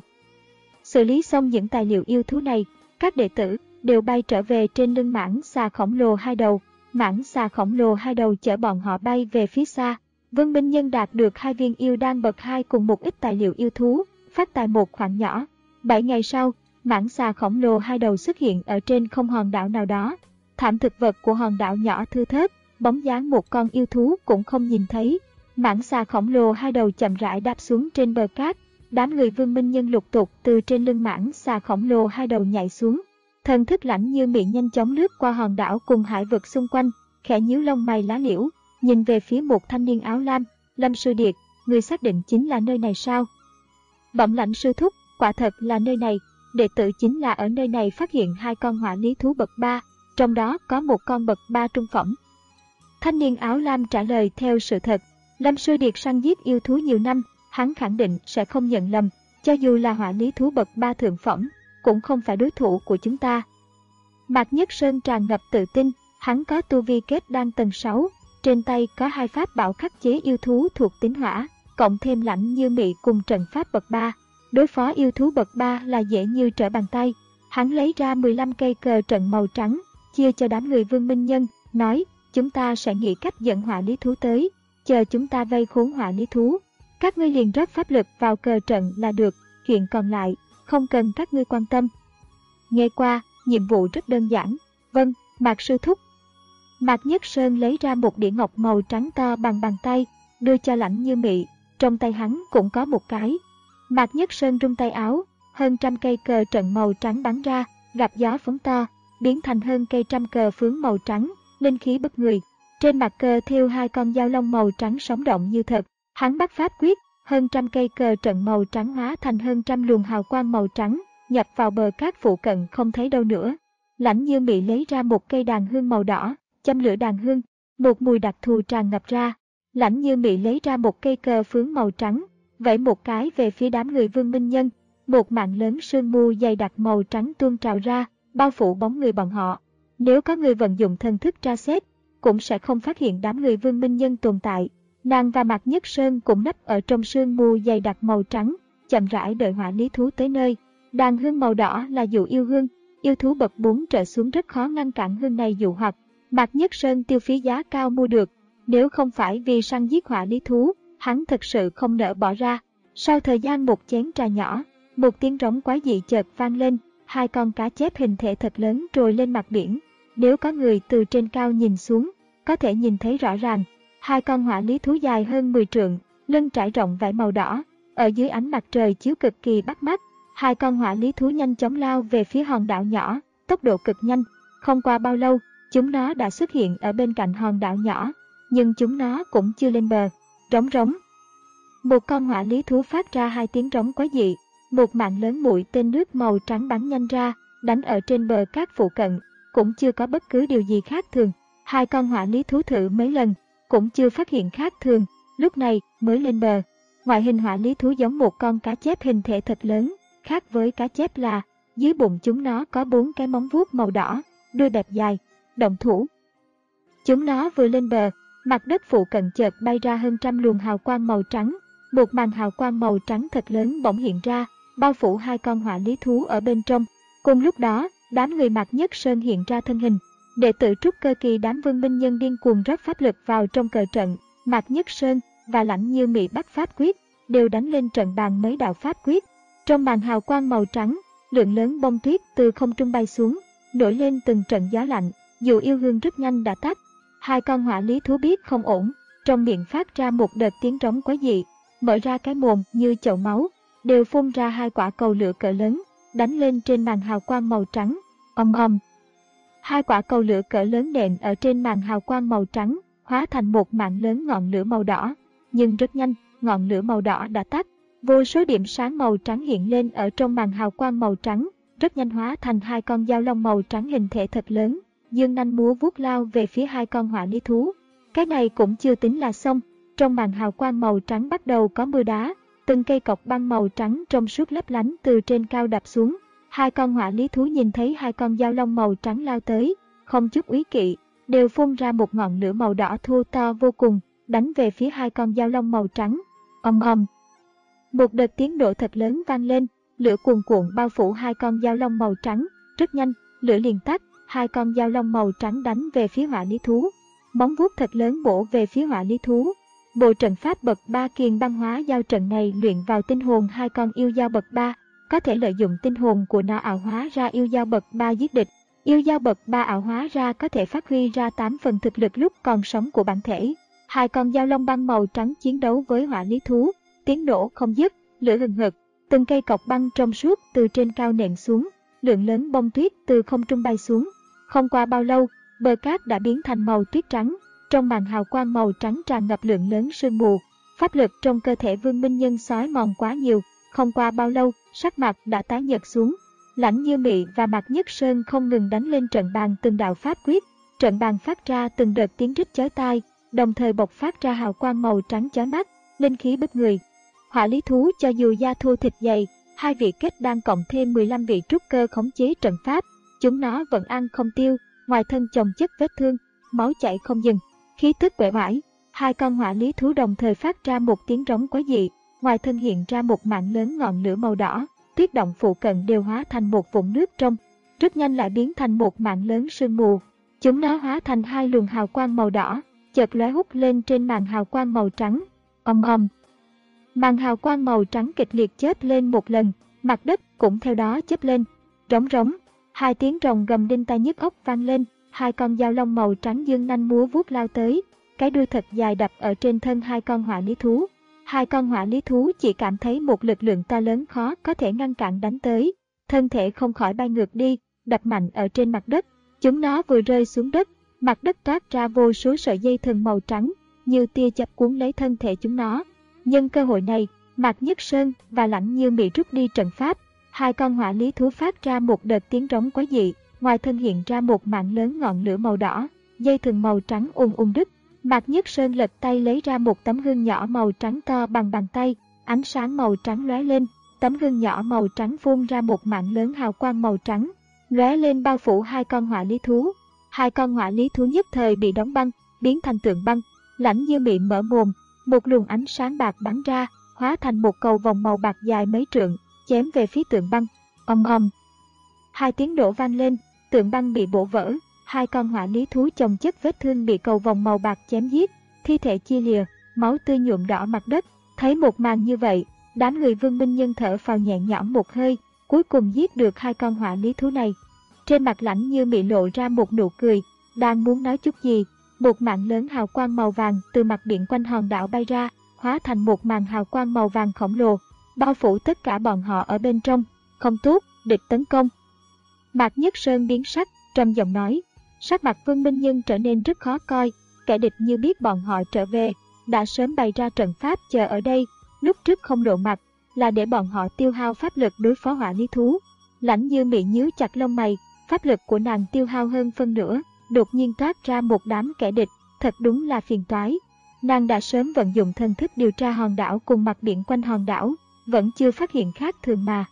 A: Xử lý xong những tài liệu yêu thú này, các đệ tử đều bay trở về trên lưng mãng xà khổng lồ hai đầu. Mãng xà khổng lồ hai đầu chở bọn họ bay về phía xa. Vương Minh Nhân đạt được hai viên yêu đan bậc hai cùng một ít tài liệu yêu thú, phát tài một khoản nhỏ. Bảy ngày sau, mãng xà khổng lồ hai đầu xuất hiện ở trên không hòn đảo nào đó. Thảm thực vật của hòn đảo nhỏ thưa thớt, bóng dáng một con yêu thú cũng không nhìn thấy. Mãng xà khổng lồ hai đầu chậm rãi đáp xuống trên bờ cát. Đám người Vương Minh Nhân lục tục từ trên lưng mãng xà khổng lồ hai đầu nhảy xuống. Thần thức Lãnh Như Mị nhanh chóng lướt qua hòn đảo cùng hải vực xung quanh, khẽ nhíu lông mày lá liễu, nhìn về phía một thanh niên áo lam. Lâm Sư Điệt, người xác định chính là nơi này sao? Bẩm Lãnh sư thúc, quả thật là nơi này. Đệ tử chính là ở nơi này phát hiện hai con hỏa lý thú bậc ba, trong đó có một con bậc ba trung phẩm. Thanh niên áo lam trả lời theo sự thật. Lâm Sư Điệt săn giết yêu thú nhiều năm, hắn khẳng định sẽ không nhận lầm, cho dù là hỏa lý thú bậc ba thượng phẩm, cũng không phải đối thủ của chúng ta. Mạc Nhất Sơn tràn ngập tự tin, hắn có tu vi kết đan tầng sáu, trên tay có hai pháp bảo khắc chế yêu thú thuộc tính hỏa, cộng thêm Lãnh Như Mị cùng trận pháp bậc ba. Đối phó yêu thú bậc ba là dễ như trở bàn tay. Hắn lấy ra mười lăm cây cờ trận màu trắng, chia cho đám người Vương Minh Nhân, nói, chúng ta sẽ nghĩ cách dẫn hỏa lý thú tới, chờ chúng ta vây khốn hỏa lý thú. Các ngươi liền rót pháp lực vào cờ trận là được, chuyện còn lại, không cần các ngươi quan tâm. Nghe qua, nhiệm vụ rất đơn giản. Vâng, Mạc sư thúc. Mạc Nhất Sơn lấy ra một đĩa ngọc màu trắng to bằng bàn tay, đưa cho Lãnh Như Mị, trong tay hắn cũng có một cái. Mạc Nhất Sơn rung tay áo, hơn trăm cây cờ trận màu trắng bắn ra, gặp gió phóng to, biến thành hơn cây trăm cờ phướng màu trắng, linh khí bức người. Trên mặt cờ thêu hai con dao long màu trắng sống động như thật. Hắn bắt pháp quyết, hơn trăm cây cờ trận màu trắng hóa thành hơn trăm luồng hào quang màu trắng, nhập vào bờ cát phụ cận không thấy đâu nữa. Lãnh Như Mị lấy ra một cây đàn hương màu đỏ, châm lửa đàn hương, một mùi đặc thù tràn ngập ra. Lãnh Như Mị lấy ra một cây cờ phướng màu trắng, vẫy một cái về phía đám người Vương Minh Nhân, một mảng lớn sương mù dày đặc màu trắng tuôn trào ra, bao phủ bóng người bọn họ. Nếu có người vận dụng thần thức tra xét, cũng sẽ không phát hiện đám người Vương Minh Nhân tồn tại. Nàng và Mạc Nhất Sơn cũng nấp ở trong sương mù dày đặc màu trắng, chậm rãi đợi hỏa lý thú tới nơi. Đàn hương màu đỏ là dụ yêu hương, yêu thú bậc bốn trở xuống rất khó ngăn cản hương này dụ hoặc. Mạc Nhất Sơn tiêu phí giá cao mua được, nếu không phải vì săn giết hỏa lý thú, hắn thực sự không nỡ bỏ ra. Sau thời gian một chén trà nhỏ, một tiếng rống quái dị chợt vang lên, hai con cá chép hình thể thật lớn trồi lên mặt biển. Nếu có người từ trên cao nhìn xuống, có thể nhìn thấy rõ ràng. Hai con hỏa lý thú dài hơn mười trượng, lưng trải rộng vảy màu đỏ, ở dưới ánh mặt trời chiếu cực kỳ bắt mắt. Hai con hỏa lý thú nhanh chóng lao về phía hòn đảo nhỏ, tốc độ cực nhanh. Không qua bao lâu, chúng nó đã xuất hiện ở bên cạnh hòn đảo nhỏ, nhưng chúng nó cũng chưa lên bờ. Rống rống. Một con hỏa lý thú phát ra hai tiếng rống quái dị, một mạng lớn mũi tên nước màu trắng bắn nhanh ra, đánh ở trên bờ cát phụ cận, cũng chưa có bất cứ điều gì khác thường. Hai con hỏa lý thú thử mấy lần, cũng chưa phát hiện khác thường, lúc này mới lên bờ. Ngoại hình hỏa lý thú giống một con cá chép hình thể thật lớn, khác với cá chép là dưới bụng chúng nó có bốn cái móng vuốt màu đỏ, đuôi bẹp dài. Động thủ. Chúng nó vừa lên bờ, mặt đất phụ cận chợt bay ra hơn trăm luồng hào quang màu trắng, một màn hào quang màu trắng thật lớn bỗng hiện ra, bao phủ hai con hỏa lý thú ở bên trong. Cùng lúc đó, đám người Mạc Nhất Sơn hiện ra thân hình. Đệ tử trúc cơ kỳ đám Vương Minh Nhân điên cuồng rót pháp lực vào trong cờ trận. Mạc Nhất Sơn và Lãnh Như Mị bắt pháp quyết, đều đánh lên trận bàn mấy đạo pháp quyết. Trong màn hào quang màu trắng, lượng lớn bông tuyết từ không trung bay xuống, nổi lên từng trận gió lạnh. Dù yêu hương rất nhanh đã tắt. Hai con hỏa lý thú biết không ổn, trong miệng phát ra một đợt tiếng rống quái dị, mở ra cái mồm như chậu máu, đều phun ra hai quả cầu lửa cỡ lớn, đánh lên trên màn hào quang màu trắng. Ầm ầm. Hai quả cầu lửa cỡ lớn nện ở trên màn hào quang màu trắng, hóa thành một mảng lớn ngọn lửa màu đỏ. Nhưng rất nhanh, ngọn lửa màu đỏ đã tắt. Vô số điểm sáng màu trắng hiện lên ở trong màn hào quang màu trắng, rất nhanh hóa thành hai con dao long màu trắng hình thể thật lớn, dương nanh múa vuốt lao về phía hai con hỏa lý thú. Cái này cũng chưa tính là xong, trong màn hào quang màu trắng bắt đầu có mưa đá, từng cây cọc băng màu trắng trong suốt lấp lánh từ trên cao đập xuống. Hai con hỏa lý thú nhìn thấy hai con dao long màu trắng lao tới, không chút úy kỵ, đều phun ra một ngọn lửa màu đỏ thô to vô cùng, đánh về phía hai con dao long màu trắng. Ầm ầm. Một đợt tiếng nổ thật lớn vang lên, lửa cuồn cuộn bao phủ hai con dao long màu trắng, rất nhanh, lửa liền tắt, hai con dao long màu trắng đánh về phía hỏa lý thú. Móng vuốt thật lớn bổ về phía hỏa lý thú. Bộ trận pháp bậc ba kiền băng hóa giao trận này luyện vào tinh hồn hai con yêu dao bậc ba, có thể lợi dụng tinh hồn của nó ảo hóa ra yêu dao bậc ba giết địch. Yêu dao bậc ba ảo hóa ra có thể phát huy ra tám phần thực lực lúc còn sống của bản thể. Hai con dao long băng màu trắng chiến đấu với hỏa lý thú, tiếng nổ không dứt, lửa hừng hực, từng cây cọc băng trong suốt từ trên cao nện xuống, lượng lớn bông tuyết từ không trung bay xuống. Không qua bao lâu, bờ cát đã biến thành màu tuyết trắng, trong màn hào quang màu trắng tràn ngập lượng lớn sương mù. Pháp lực trong cơ thể Vương Minh Nhân xói mòn quá nhiều, không qua bao lâu, sắc mặt đã tái nhợt xuống. Lãnh Như Mị và Mạc Nhất Sơn không ngừng đánh lên trận bàn từng đạo pháp quyết, trận bàn phát ra từng đợt tiếng rít chói tai, đồng thời bộc phát ra hào quang màu trắng chói mắt, linh khí bức người. Hỏa lý thú cho dù da thô thịt dày, hai vị kết đan cộng thêm mười lăm vị trúc cơ khống chế trận pháp, chúng nó vẫn ăn không tiêu, ngoài thân chồng chất vết thương, máu chảy không dừng, khí tức uể oải. Hai con hỏa lý thú đồng thời phát ra một tiếng rống quái dị, ngoài thân hiện ra một mảng lớn ngọn lửa màu đỏ, tuyết động phụ cận đều hóa thành một vũng nước trong, rất nhanh lại biến thành một mảng lớn sương mù. Chúng nó hóa thành hai luồng hào quang màu đỏ, chợt lóe hút lên trên màn hào quang màu trắng. Ầm ầm. Màn hào quang màu trắng kịch liệt chớp lên một lần, mặt đất cũng theo đó chớp lên. Rống rống, hai tiếng rồng gầm đinh tai nhức óc vang lên, hai con dao long màu trắng dương nanh múa vuốt lao tới, cái đuôi thật dài đập ở trên thân hai con hỏa lý thú. Hai con hỏa lý thú chỉ cảm thấy một lực lượng to lớn khó có thể ngăn cản đánh tới, thân thể không khỏi bay ngược đi, đập mạnh ở trên mặt đất. Chúng nó vừa rơi xuống đất, mặt đất toát ra vô số sợi dây thừng màu trắng, như tia chớp cuốn lấy thân thể chúng nó. Nhân cơ hội này, Mạc Nhất Sơn và Lãnh Như Mị rút đi trận pháp, hai con hỏa lý thú phát ra một đợt tiếng rống quái dị, ngoài thân hiện ra một mảng lớn ngọn lửa màu đỏ, dây thừng màu trắng ùn ùn đứt. Mạc Nhất Sơn lật tay lấy ra một tấm gương nhỏ màu trắng to bằng bàn tay, ánh sáng màu trắng lóe lên, tấm gương nhỏ màu trắng phun ra một mảng lớn hào quang màu trắng, lóe lên bao phủ hai con hỏa lý thú. Hai con hỏa lý thú nhất thời bị đóng băng, biến thành tượng băng. Lãnh Như Mị mở mồm, một luồng ánh sáng bạc bắn ra, hóa thành một cầu vòng màu bạc dài mấy trượng, chém về phía tượng băng. Ầm ầm. Hai tiếng nổ vang lên, tượng băng bị bổ vỡ. Hai con hỏa lý thú chồng chất vết thương bị cầu vòng màu bạc chém giết, thi thể chia lìa, máu tươi nhuộm đỏ mặt đất. Thấy một màn như vậy, đám người Vương Minh Nhân thở phào nhẹ nhõm một hơi, cuối cùng giết được hai con hỏa lý thú này. Trên mặt Lãnh Như Mị lộ ra một nụ cười, đang muốn nói chút gì, một mảng lớn hào quang màu vàng từ mặt biển quanh hòn đảo bay ra, hóa thành một màn hào quang màu vàng khổng lồ, bao phủ tất cả bọn họ ở bên trong. Không tốt, địch tấn công. Mạc Nhất Sơn biến sắc, trầm giọng nói. Sắc mặt Vương Minh Nhân trở nên rất khó coi, kẻ địch như biết bọn họ trở về, đã sớm bày ra trận pháp chờ ở đây, lúc trước không lộ mặt, là để bọn họ tiêu hao pháp lực đối phó hỏa lý thú. Lãnh Như Mị nhíu chặt lông mày, pháp lực của nàng tiêu hao hơn phân nửa, đột nhiên toát ra một đám kẻ địch, thật đúng là phiền toái. Nàng đã sớm vận dụng thần thức điều tra hòn đảo cùng mặt biển quanh hòn đảo, vẫn chưa phát hiện khác thường mà.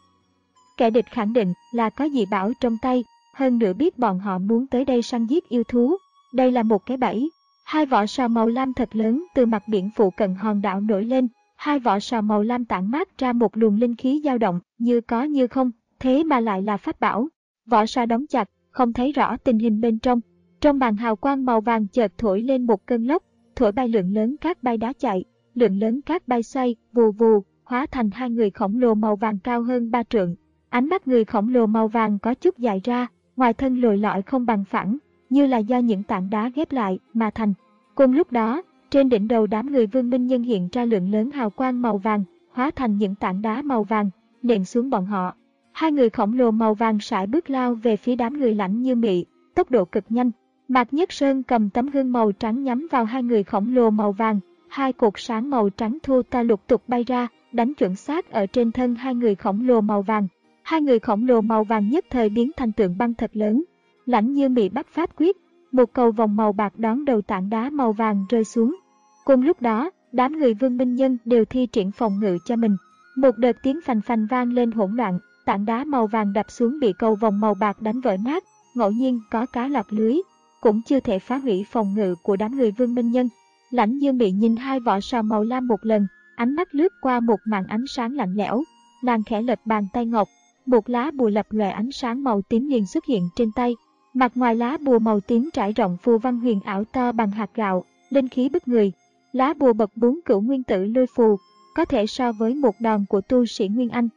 A: Kẻ địch khẳng định là có dị bảo trong tay, hơn nữa biết bọn họ muốn tới đây săn giết yêu thú. Đây là một cái bẫy. Hai vỏ sò màu lam thật lớn từ mặt biển phụ cận hòn đảo nổi lên, hai vỏ sò màu lam tản mát ra một luồng linh khí dao động, như có như không, thế mà lại là pháp bảo. Vỏ sò đóng chặt, không thấy rõ tình hình bên trong. Trong màn hào quang màu vàng chợt thổi lên một cơn lốc, thổi bay lượng lớn cát bay đá chạy, lượng lớn cát bay xoay, vù vù, hóa thành hai người khổng lồ màu vàng cao hơn ba trượng. Ánh mắt người khổng lồ màu vàng có chút dài ra, ngoài thân lồi lõi không bằng phẳng, như là do những tảng đá ghép lại mà thành. Cùng lúc đó, trên đỉnh đầu đám người Vương Minh Nhân hiện ra lượng lớn hào quang màu vàng, hóa thành những tảng đá màu vàng, nện xuống bọn họ. Hai người khổng lồ màu vàng sải bước lao về phía đám người Lãnh Như Mị, tốc độ cực nhanh. Mạc Nhất Sơn cầm tấm gương màu trắng nhắm vào hai người khổng lồ màu vàng, hai cột sáng màu trắng thô to lục tục bay ra, đánh chuẩn xác ở trên thân hai người khổng lồ màu vàng. Hai người khổng lồ màu vàng nhất thời biến thành tượng băng thật lớn. Lãnh Như Mị bắt pháp quyết, một cầu vòng màu bạc đón đầu tảng đá màu vàng rơi xuống. Cùng lúc đó, đám người Vương Minh Nhân đều thi triển phòng ngự cho mình. Một đợt tiếng phành phành vang lên hỗn loạn, tảng đá màu vàng đập xuống bị cầu vòng màu bạc đánh vỡ nát, ngẫu nhiên có cá lọt lưới, cũng chưa thể phá hủy phòng ngự của đám người Vương Minh Nhân. Lãnh Như Mị nhìn hai vỏ sò màu lam một lần, ánh mắt lướt qua một màn ánh sáng lạnh lẽo, nàng khẽ lật bàn tay ngọc, một lá bùa lập lòe ánh sáng màu tím liền xuất hiện trên tay. Mặt ngoài lá bùa màu tím trải rộng phù văn huyền ảo to bằng hạt gạo, linh khí bức người. Lá bùa bậc bốn cửu nguyên tử lôi phù, có thể so với một đòn của tu sĩ Nguyên Anh.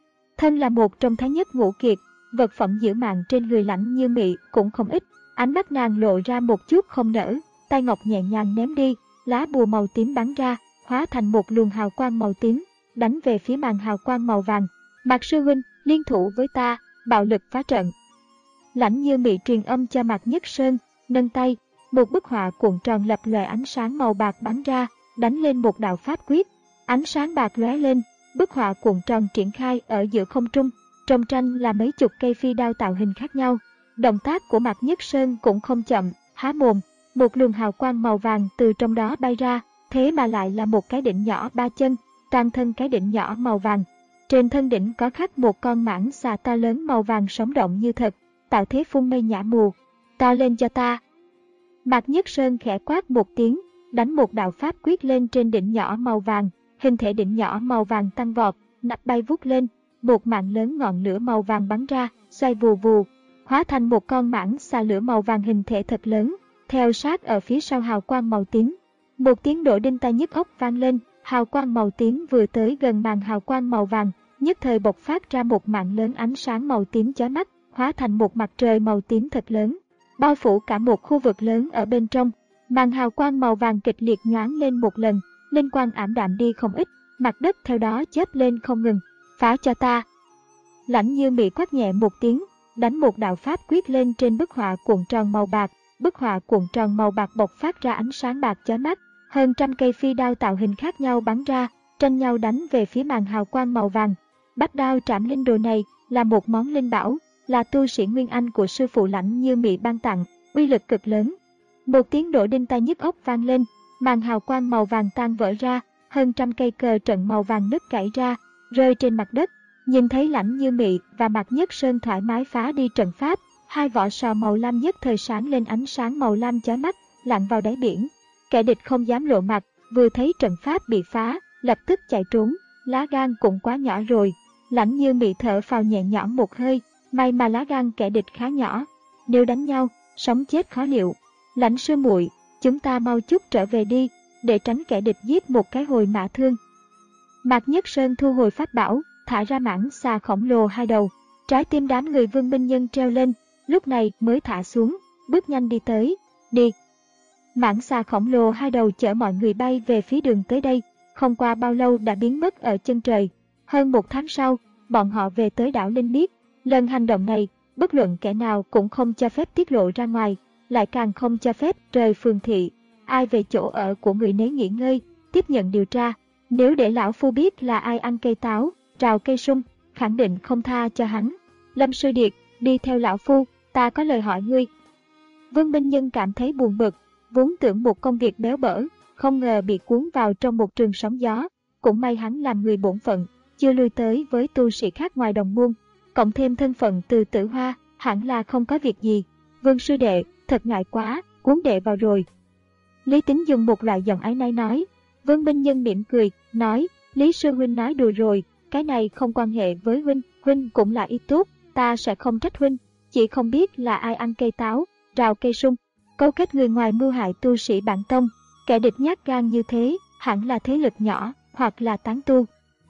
A: Thân là một trong thái nhất ngũ kiệt, vật phẩm giữ mạng trên người Lãnh Như Mị cũng không ít. Ánh mắt nàng lộ ra một chút không nỡ, tay ngọc nhẹ nhàng ném đi, lá bùa màu tím bắn ra, hóa thành một luồng hào quang màu tím, đánh về phía màn hào quang màu vàng. Mạc sư huynh, liên thủ với ta, bạo lực phá trận. Lãnh Như Mị truyền âm cho Mạc Nhất Sơn, nâng tay, một bức họa cuộn tròn lập lòe ánh sáng màu bạc bắn ra, đánh lên một đạo pháp quyết. Ánh sáng bạc lóe lên, bức họa cuộn tròn triển khai ở giữa không trung, trong tranh là mấy chục cây phi đao tạo hình khác nhau. Động tác của Mạc Nhất Sơn cũng không chậm, há mồm, một luồng hào quang màu vàng từ trong đó bay ra, thế mà lại là một cái đỉnh nhỏ ba chân, toàn thân cái đỉnh nhỏ màu vàng. Trên thân đỉnh có khắc một con mãng xà to lớn màu vàng sống động như thật, tạo thế phun mây nhả mù. To lên cho ta. Mạc Nhất Sơn khẽ quát một tiếng, đánh một đạo pháp quyết lên trên đỉnh nhỏ màu vàng, hình thể đỉnh nhỏ màu vàng tăng vọt, nắp bay vút lên, một mạng lớn ngọn lửa màu vàng bắn ra, xoay vù vù, hóa thành một con mãng xà lửa màu vàng hình thể thật lớn, theo sát ở phía sau hào quang màu tím. Một tiếng nổ đinh tai nhức óc vang lên, hào quang màu tím vừa tới gần màn hào quang màu vàng, nhất thời bộc phát ra một mạng lớn ánh sáng màu tím chói mắt, hóa thành một mặt trời màu tím thật lớn, bao phủ cả một khu vực lớn ở bên trong. Màn hào quang màu vàng kịch liệt nhoáng lên một lần, linh quang ảm đạm đi không ít, mặt đất theo đó chớp lên không ngừng. Phá cho ta. Lãnh Như Mị quát nhẹ một tiếng, đánh một đạo pháp quyết lên trên bức họa cuộn tròn màu bạc. Bức họa cuộn tròn màu bạc bộc phát ra ánh sáng bạc chói mắt, hơn trăm cây phi đao tạo hình khác nhau bắn ra, tranh nhau đánh về phía màn hào quang màu vàng. Bách đao trảm linh đồ này là một món linh bảo, là tu sĩ Nguyên Anh của sư phụ Lãnh Như Mị ban tặng, uy lực cực lớn. Một tiếng nổ đinh tai nhức óc vang lên, màn hào quang màu vàng tan vỡ ra, hơn trăm cây cờ trận màu vàng nứt gãy ra, rơi trên mặt đất. Nhìn thấy Lãnh Như Mị và Mạc Nhất Sơn thoải mái phá đi trận pháp, hai vỏ sò màu lam nhất thời sáng lên ánh sáng màu lam chói mắt, lặn vào đáy biển. Kẻ địch không dám lộ mặt, vừa thấy trận pháp bị phá, lập tức chạy trốn, lá gan cũng quá nhỏ rồi. Lãnh Như Mị thở phào nhẹ nhõm một hơi, may mà lá gan kẻ địch khá nhỏ, nếu đánh nhau, sống chết khó liệu. Lãnh sư muội, chúng ta mau chút trở về đi, để tránh kẻ địch giết một cái hồi mã thương. Mạc Nhất Sơn thu hồi pháp bảo, thả ra mãng xà khổng lồ hai đầu. Trái tim đám người Vương Minh Nhân treo lên, lúc này mới thả xuống, bước nhanh đi tới. Đi! Mãng xà khổng lồ hai đầu chở mọi người bay về phía đường tới đây, không qua bao lâu đã biến mất ở chân trời. Hơn một tháng sau, bọn họ về tới đảo Linh Biết. Lần hành động này, bất luận kẻ nào cũng không cho phép tiết lộ ra ngoài, lại càng không cho phép rời phường thị. Ai về chỗ ở của người nấy nghỉ ngơi, tiếp nhận điều tra. Nếu để lão phu biết là ai ăn cây táo, rào cây sung, khẳng định không tha cho hắn. Lâm Sư Điệt, đi theo lão phu, ta có lời hỏi ngươi. Vương Minh Nhân cảm thấy buồn bực, vốn tưởng một công việc béo bở, không ngờ bị cuốn vào trong một trường sóng gió. Cũng may hắn làm người bổn phận, chưa lui tới với tu sĩ khác ngoài đồng môn, cộng thêm thân phận từ Tử Hoa, hẳn là không có việc gì. Vương sư đệ, thật ngại quá, cuốn đệ vào rồi. Lý Tính dùng một loại giọng áy náy nói. Vương Minh Nhân mỉm cười, nói, Lý sư huynh nói đùa rồi, cái này không quan hệ với huynh, huynh cũng là ý tốt, ta sẽ không trách huynh, chỉ không biết là ai ăn cây táo, rào cây sung, câu kết người ngoài mưu hại tu sĩ bản tông. Kẻ địch nhát gan như thế, hẳn là thế lực nhỏ, hoặc là tán tu.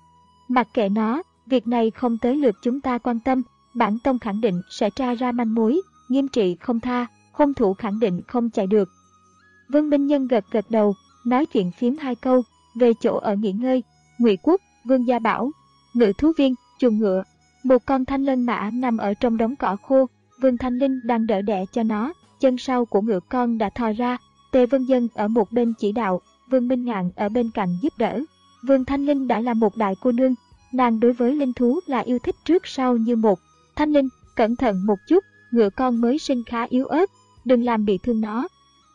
A: Mặc kệ nó, việc này không tới lượt chúng ta quan tâm, bản tông khẳng định sẽ tra ra manh mối, nghiêm trị không tha, hung thủ khẳng định không chạy được. Vương Minh Nhân gật gật đầu, nói chuyện phím hai câu, về chỗ ở nghỉ ngơi. Ngụy Quốc, Vương Gia Bảo, ngự thú viên, chuồng ngựa. Một con thanh lân mã nằm ở trong đống cỏ khô, Vương Thanh Linh đang đỡ đẻ cho nó, chân sau của ngựa con đã thò ra. Tề Vân Dân ở một bên chỉ đạo, Vương Minh Ngạn ở bên cạnh giúp đỡ. Vương Thanh Linh đã là một đại cô nương, nàng đối với linh thú là yêu thích trước sau như một. Thanh Linh, cẩn thận một chút, ngựa con mới sinh khá yếu ớt, đừng làm bị thương nó.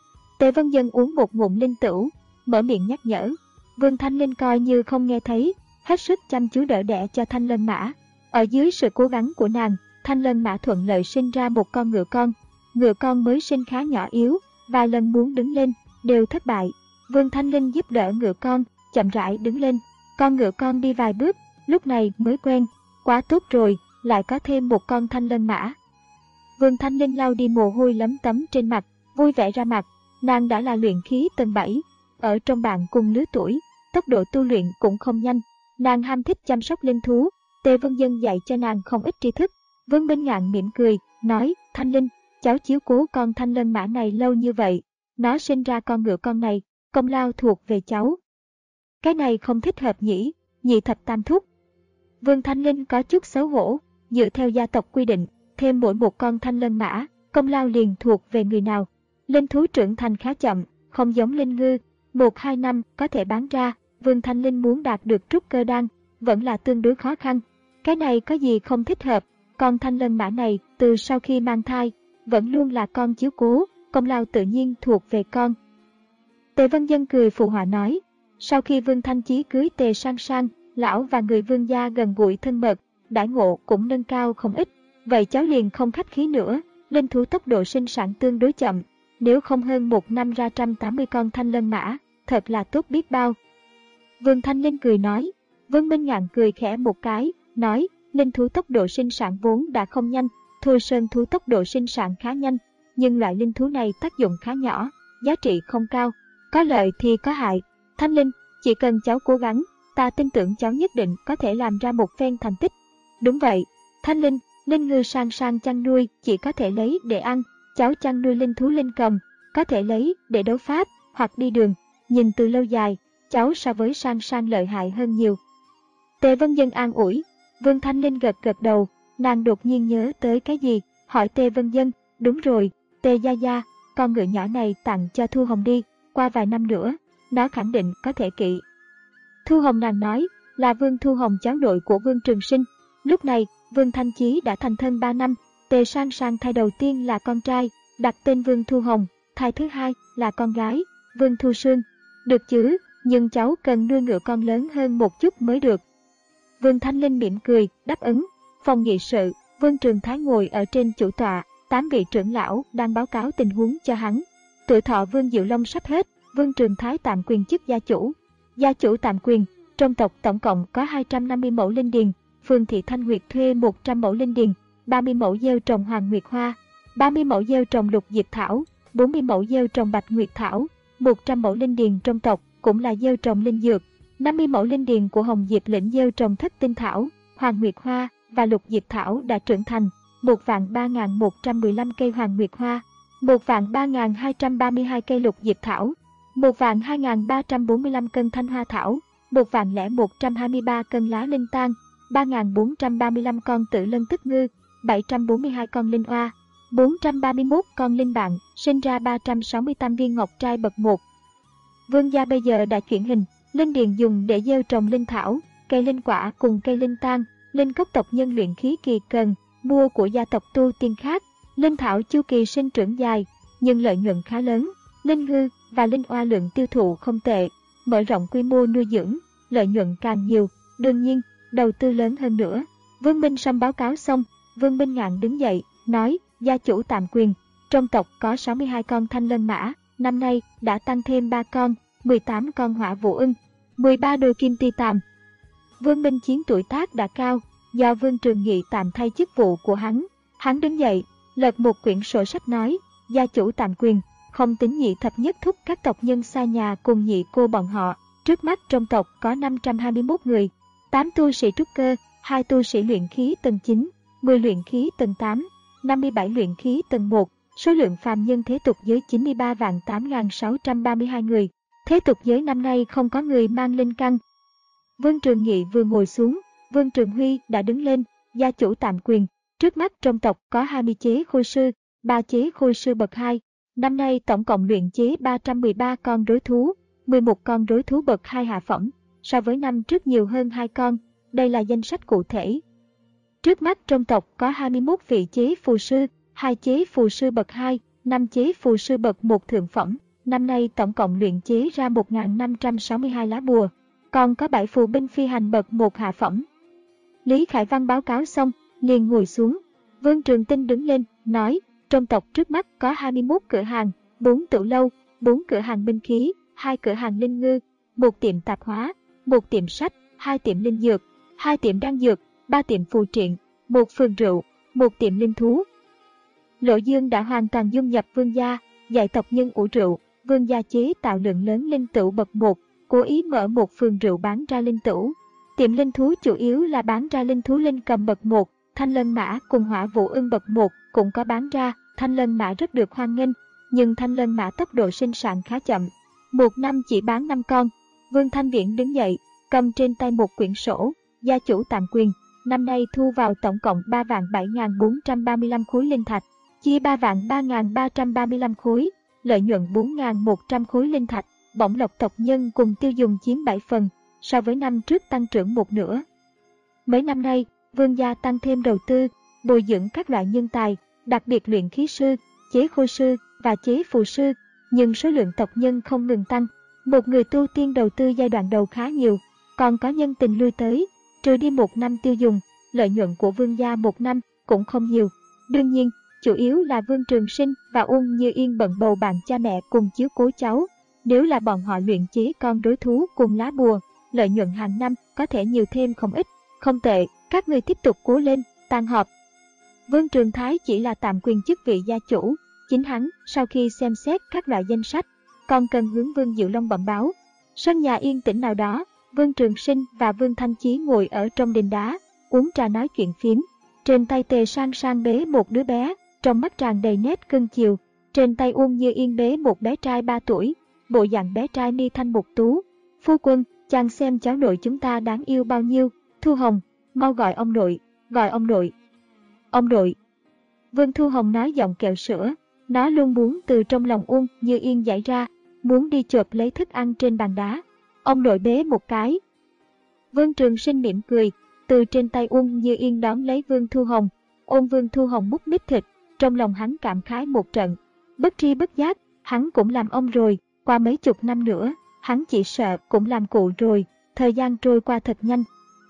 A: Tề Vân Dân uống một ngụm linh tửu, mở miệng nhắc nhở. Vương Thanh Linh coi như không nghe thấy, hết sức chăm chú đỡ đẻ cho thanh lân mã. Ở dưới sự cố gắng của nàng, thanh lân mã thuận lợi sinh ra một con ngựa con. Ngựa con mới sinh khá nhỏ yếu, vài lần muốn đứng lên, đều thất bại. Vương Thanh Linh giúp đỡ ngựa con, chậm rãi đứng lên. Con ngựa con đi vài bước, lúc này mới quen. Quá tốt rồi, lại có thêm một con thanh lân mã. Vương Thanh Linh lau đi mồ hôi lấm tấm trên mặt, vui vẻ ra mặt. Nàng đã là luyện khí tầng bảy, ở trong bạn cùng lứa tuổi, tốc độ tu luyện cũng không nhanh. Nàng ham thích chăm sóc linh thú, Tề Vân Dân dạy cho nàng không ít tri thức. Vương Minh Ngạn mỉm cười, nói, Thanh Linh, cháu chiếu cố con Thanh Lân Mã này lâu như vậy. Nó sinh ra con ngựa con này, công lao thuộc về cháu. Cái này không thích hợp nhỉ, Nhị Thập Tam Thúc. Vương Thanh Linh có chút xấu hổ, dựa theo gia tộc quy định, thêm mỗi một con Thanh Lân Mã, công lao liền thuộc về người nào. Linh thú trưởng thành khá chậm, không giống linh ngư, một hai năm có thể bán ra. Vương Thanh Linh muốn đạt được trúc cơ đan, vẫn là tương đối khó khăn. Cái này có gì không thích hợp, con Thanh Lân Mã này từ sau khi mang thai, vẫn luôn là con chiếu cố, công lao tự nhiên thuộc về con. Tề Vân Dân cười phụ họa nói, sau khi Vương Thanh Chí cưới Tề Sang Sang, lão và người Vương gia gần gũi thân mật, đãi ngộ cũng nâng cao không ít, vậy cháu liền không khách khí nữa. Linh thú tốc độ sinh sản tương đối chậm, nếu không hơn một năm ra một trăm tám mươi con Thanh Lân Mã, thật là tốt biết bao. Vương Thanh Linh cười nói. Vương Minh Ngạn cười khẽ một cái, nói, linh thú tốc độ sinh sản vốn đã không nhanh, Thôi Sơn thú tốc độ sinh sản khá nhanh, nhưng loại linh thú này tác dụng khá nhỏ, giá trị không cao, có lợi thì có hại. Thanh Linh, chỉ cần cháu cố gắng, ta tin tưởng cháu nhất định có thể làm ra một phen thành tích. Đúng vậy, Thanh Linh, linh ngư Sang Sang chăn nuôi chỉ có thể lấy để ăn, cháu chăn nuôi linh thú linh cầm, có thể lấy để đấu pháp hoặc đi đường. Nhìn từ lâu dài, cháu so với Sang Sang lợi hại hơn nhiều. Tề Vân Dân an ủi. Vương Thanh Linh gật gật đầu, nàng đột nhiên nhớ tới cái gì, hỏi Tề Vân Dân, đúng rồi, Tề Gia Gia, con ngựa nhỏ này tặng cho Thu Hồng đi, qua vài năm nữa, nó khẳng định có thể kỵ. Thu Hồng nàng nói, là Vương Thu Hồng cháu nội của Vương Trường Sinh. Lúc này, Vương Thanh Chí đã thành thân ba năm, Tề Sang Sang thai đầu tiên là con trai, đặt tên Vương Thu Hồng, thai thứ hai là con gái, Vương Thu Sương. Được chứ, nhưng cháu cần nuôi ngựa con lớn hơn một chút mới được. Vương Thanh Linh mỉm cười, đáp ứng. Phòng nghị sự, Vương Trường Thái ngồi ở trên chủ tọa, tám vị trưởng lão đang báo cáo tình huống cho hắn. Tuổi thọ Vương Diệu Long sắp hết, Vương Trường Thái tạm quyền chức gia chủ. Gia chủ tạm quyền, trong tộc tổng cộng có hai trăm năm mươi mẫu linh điền, Phương Thị Thanh Nguyệt thuê một trăm mẫu linh điền, ba mươi mẫu gieo trồng Hoàng Nguyệt Hoa, ba mươi mẫu gieo trồng Lục Diệp Thảo, bốn mươi mẫu gieo trồng Bạch Nguyệt Thảo, một trăm mẫu linh điền trong tộc cũng là gieo trồng linh dược, năm mươi mẫu linh điền của Hồng Diệp lĩnh gieo trồng Thất Tinh Thảo, Hoàng Nguyệt Hoa và Lục Diệp Thảo đã trưởng thành, một vạn ba nghìn một trăm mười lăm cây Hoàng Nguyệt Hoa, một vạn ba nghìn hai trăm ba mươi hai cây Lục Diệp Thảo, một vạn hai nghìn ba trăm bốn mươi lăm cân Thanh Hoa Thảo, một vạn lẻ một trăm hai mươi ba cân lá linh tang, ba nghìn bốn trăm ba mươi lăm con Tử Lân Tức Ngư, bảy trăm bốn mươi hai con linh oa, bốn trăm ba mươi mốt con linh bạn, sinh ra ba trăm sáu mươi tám viên ngọc trai bậc một. Vương gia bây giờ đã chuyển hình, linh điền dùng để gieo trồng linh thảo, cây linh quả cùng cây linh tang, linh cốc tộc nhân luyện khí kỳ cần mua của gia tộc tu tiên khác. Linh thảo chu kỳ sinh trưởng dài, nhưng lợi nhuận khá lớn. Linh ngư và linh oa lượng tiêu thụ không tệ, mở rộng quy mô nuôi dưỡng, lợi nhuận càng nhiều, đương nhiên, đầu tư lớn hơn nữa. Vương Minh Sâm báo cáo xong, Vương Minh Ngạn đứng dậy, nói, gia chủ tạm quyền, trong tộc có sáu mươi hai con Thanh Lân Mã, năm nay đã tăng thêm ba con, mười tám con Hỏa Vũ Ưng, mười ba đôi Kim Ti Tàm. Vương Minh Chiến tuổi tác đã cao, do Vương Trường Nghị tạm thay chức vụ của hắn. Hắn đứng dậy, lật một quyển sổ sách nói, gia chủ tạm quyền, không tính Nhị Thập Nhất Thúc các tộc nhân xa nhà cùng nhị cô bọn họ. Trước mắt trong tộc có năm trăm hai mươi mốt người, tám tu sĩ trúc cơ, hai tu sĩ luyện khí tầng chín, mười luyện khí tầng tám, năm mươi bảy luyện khí tầng một, số lượng phàm nhân thế tục giới chín mươi ba vạn tám nghìn sáu trăm ba mươi hai người. Thế tục giới năm nay không có người mang linh căn. Vương Trường Nghị vừa ngồi xuống, Vương Trường Huy đã đứng lên, gia chủ tạm quyền. Trước mắt trong tộc có hai mươi chế khôi sư, ba chế khôi sư bậc hai. Năm nay tổng cộng luyện chế ba trăm mười ba con đối thú, mười một con đối thú bậc hai hạ phẩm, so với năm trước nhiều hơn hai con. Đây là danh sách cụ thể. Trước mắt trong tộc có hai mươi mốt vị chế phù sư, hai chế phù sư bậc hai, năm chế phù sư bậc một thượng phẩm. Năm nay tổng cộng luyện chế ra một nghìn năm trăm sáu mươi hai lá bùa, còn có bảy phù binh phi hành bậc một hạ phẩm. Lý Khải Văn báo cáo xong, liền ngồi xuống. Vương Trường Tinh đứng lên, nói, trong tộc trước mắt có hai mươi mốt cửa hàng, bốn tửu lâu, bốn cửa hàng binh khí, hai cửa hàng linh ngư, một tiệm tạp hóa, một tiệm sách, hai tiệm linh dược, hai tiệm đan dược, ba tiệm phù triện, một phường rượu, một tiệm linh thú. Lộ Dương đã hoàn toàn dung nhập Vương gia, dạy tộc nhân ủ rượu. Vương gia chế tạo lượng lớn linh tửu bậc một, cố ý mở một phường rượu bán ra linh tửu. Tiệm linh thú chủ yếu là bán ra linh thú linh cầm bậc một, thanh lân mã cùng hỏa vũ ưng bậc một cũng có bán ra. Thanh lân mã rất được hoan nghênh, nhưng thanh lân mã tốc độ sinh sản khá chậm. Một năm chỉ bán năm con. Vương Thanh Viễn đứng dậy, cầm trên tay một quyển sổ, gia chủ tạm quyền. Năm nay thu vào tổng cộng ba vạn bảy nghìn bốn trăm ba mươi lăm khối linh thạch, chia ba vạn ba nghìn ba trăm ba mươi lăm khối, lợi nhuận bốn nghìn một trăm khối linh thạch, bổng lộc tộc nhân cùng tiêu dùng chiếm bảy phần, so với năm trước tăng trưởng một nửa. Mấy năm nay, Vương gia tăng thêm đầu tư, bồi dưỡng các loại nhân tài, đặc biệt luyện khí sư, chế khôi sư và chế phù sư, nhưng số lượng tộc nhân không ngừng tăng. Một người tu tiên đầu tư giai đoạn đầu khá nhiều, còn có nhân tình lui tới, trừ đi một năm tiêu dùng, lợi nhuận của Vương gia một năm cũng không nhiều. Đương nhiên, chủ yếu là Vương Trường Sinh và Uông Như Yên bận bầu bạn cha mẹ cùng chiếu cố cháu. Nếu là bọn họ luyện chế con đối thú cùng lá bùa, lợi nhuận hàng năm có thể nhiều thêm không ít. Không tệ, các người tiếp tục cố lên. Tan họp. Vương Trường Thái chỉ là tạm quyền chức vị gia chủ. Chính hắn, sau khi xem xét các loại danh sách, còn cần hướng Vương Diệu Long bẩm báo. Sân nhà yên tĩnh nào đó, Vương Trường Sinh và Vương Thanh Chí ngồi ở trong đình đá, uống trà nói chuyện phiếm. Trên tay Tề Sang Sang bế một đứa bé, trong mắt tràn đầy nét cưng chiều. Trên tay Uông Như Yên bế một bé trai ba tuổi, bộ dạng bé trai mi thanh mục tú. Phu quân, chàng xem cháu nội chúng ta đáng yêu bao nhiêu. Thu Hồng, mau gọi ông nội, gọi ông nội. Ông nội. Vương Thu Hồng nói giọng kẹo sữa, nó luôn muốn từ trong lòng Uông Như Yên giải ra, muốn đi chộp lấy thức ăn trên bàn đá. Ông nội bế một cái. Vương Trường Sinh mỉm cười, từ trên tay Uông Như Yên đón lấy Vương Thu Hồng, ôm Vương Thu Hồng múc mít thịt, trong lòng hắn cảm khái một trận. Bất tri bất giác, hắn cũng làm ông rồi, qua mấy chục năm nữa, hắn chỉ sợ cũng làm cụ rồi, thời gian trôi qua thật nhanh.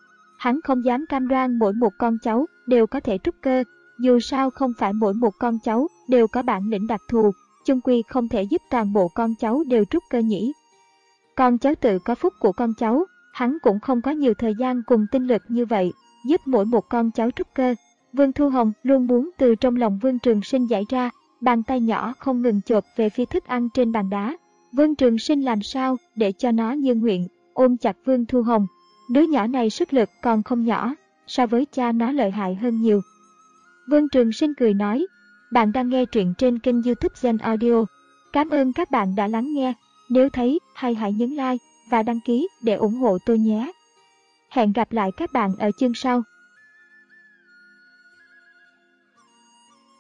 A: Hắn không dám cam đoan mỗi một con cháu đều có thể trúc cơ, dù sao không phải mỗi một con cháu đều có bản lĩnh đặc thù, chung quy không thể giúp toàn bộ con cháu đều trúc cơ nhỉ. Con cháu tự có phúc của con cháu, hắn cũng không có nhiều thời gian cùng tinh lực như vậy, giúp mỗi một con cháu trúc cơ. Vương Thu Hồng luôn muốn từ trong lòng Vương Trường Sinh giải ra, bàn tay nhỏ không ngừng chộp về phía thức ăn trên bàn đá. Vương Trường Sinh làm sao để cho nó như nguyện, ôm chặt Vương Thu Hồng. Đứa nhỏ này sức lực còn không nhỏ, so với cha nó lợi hại hơn nhiều. Vương Trường Sinh cười nói, bạn đang nghe truyện trên kênh YouTube Gen Audio. Cảm ơn các bạn đã lắng nghe, nếu thấy hay hãy nhấn like và đăng ký để ủng hộ tôi nhé. Hẹn gặp lại các bạn ở chương sau.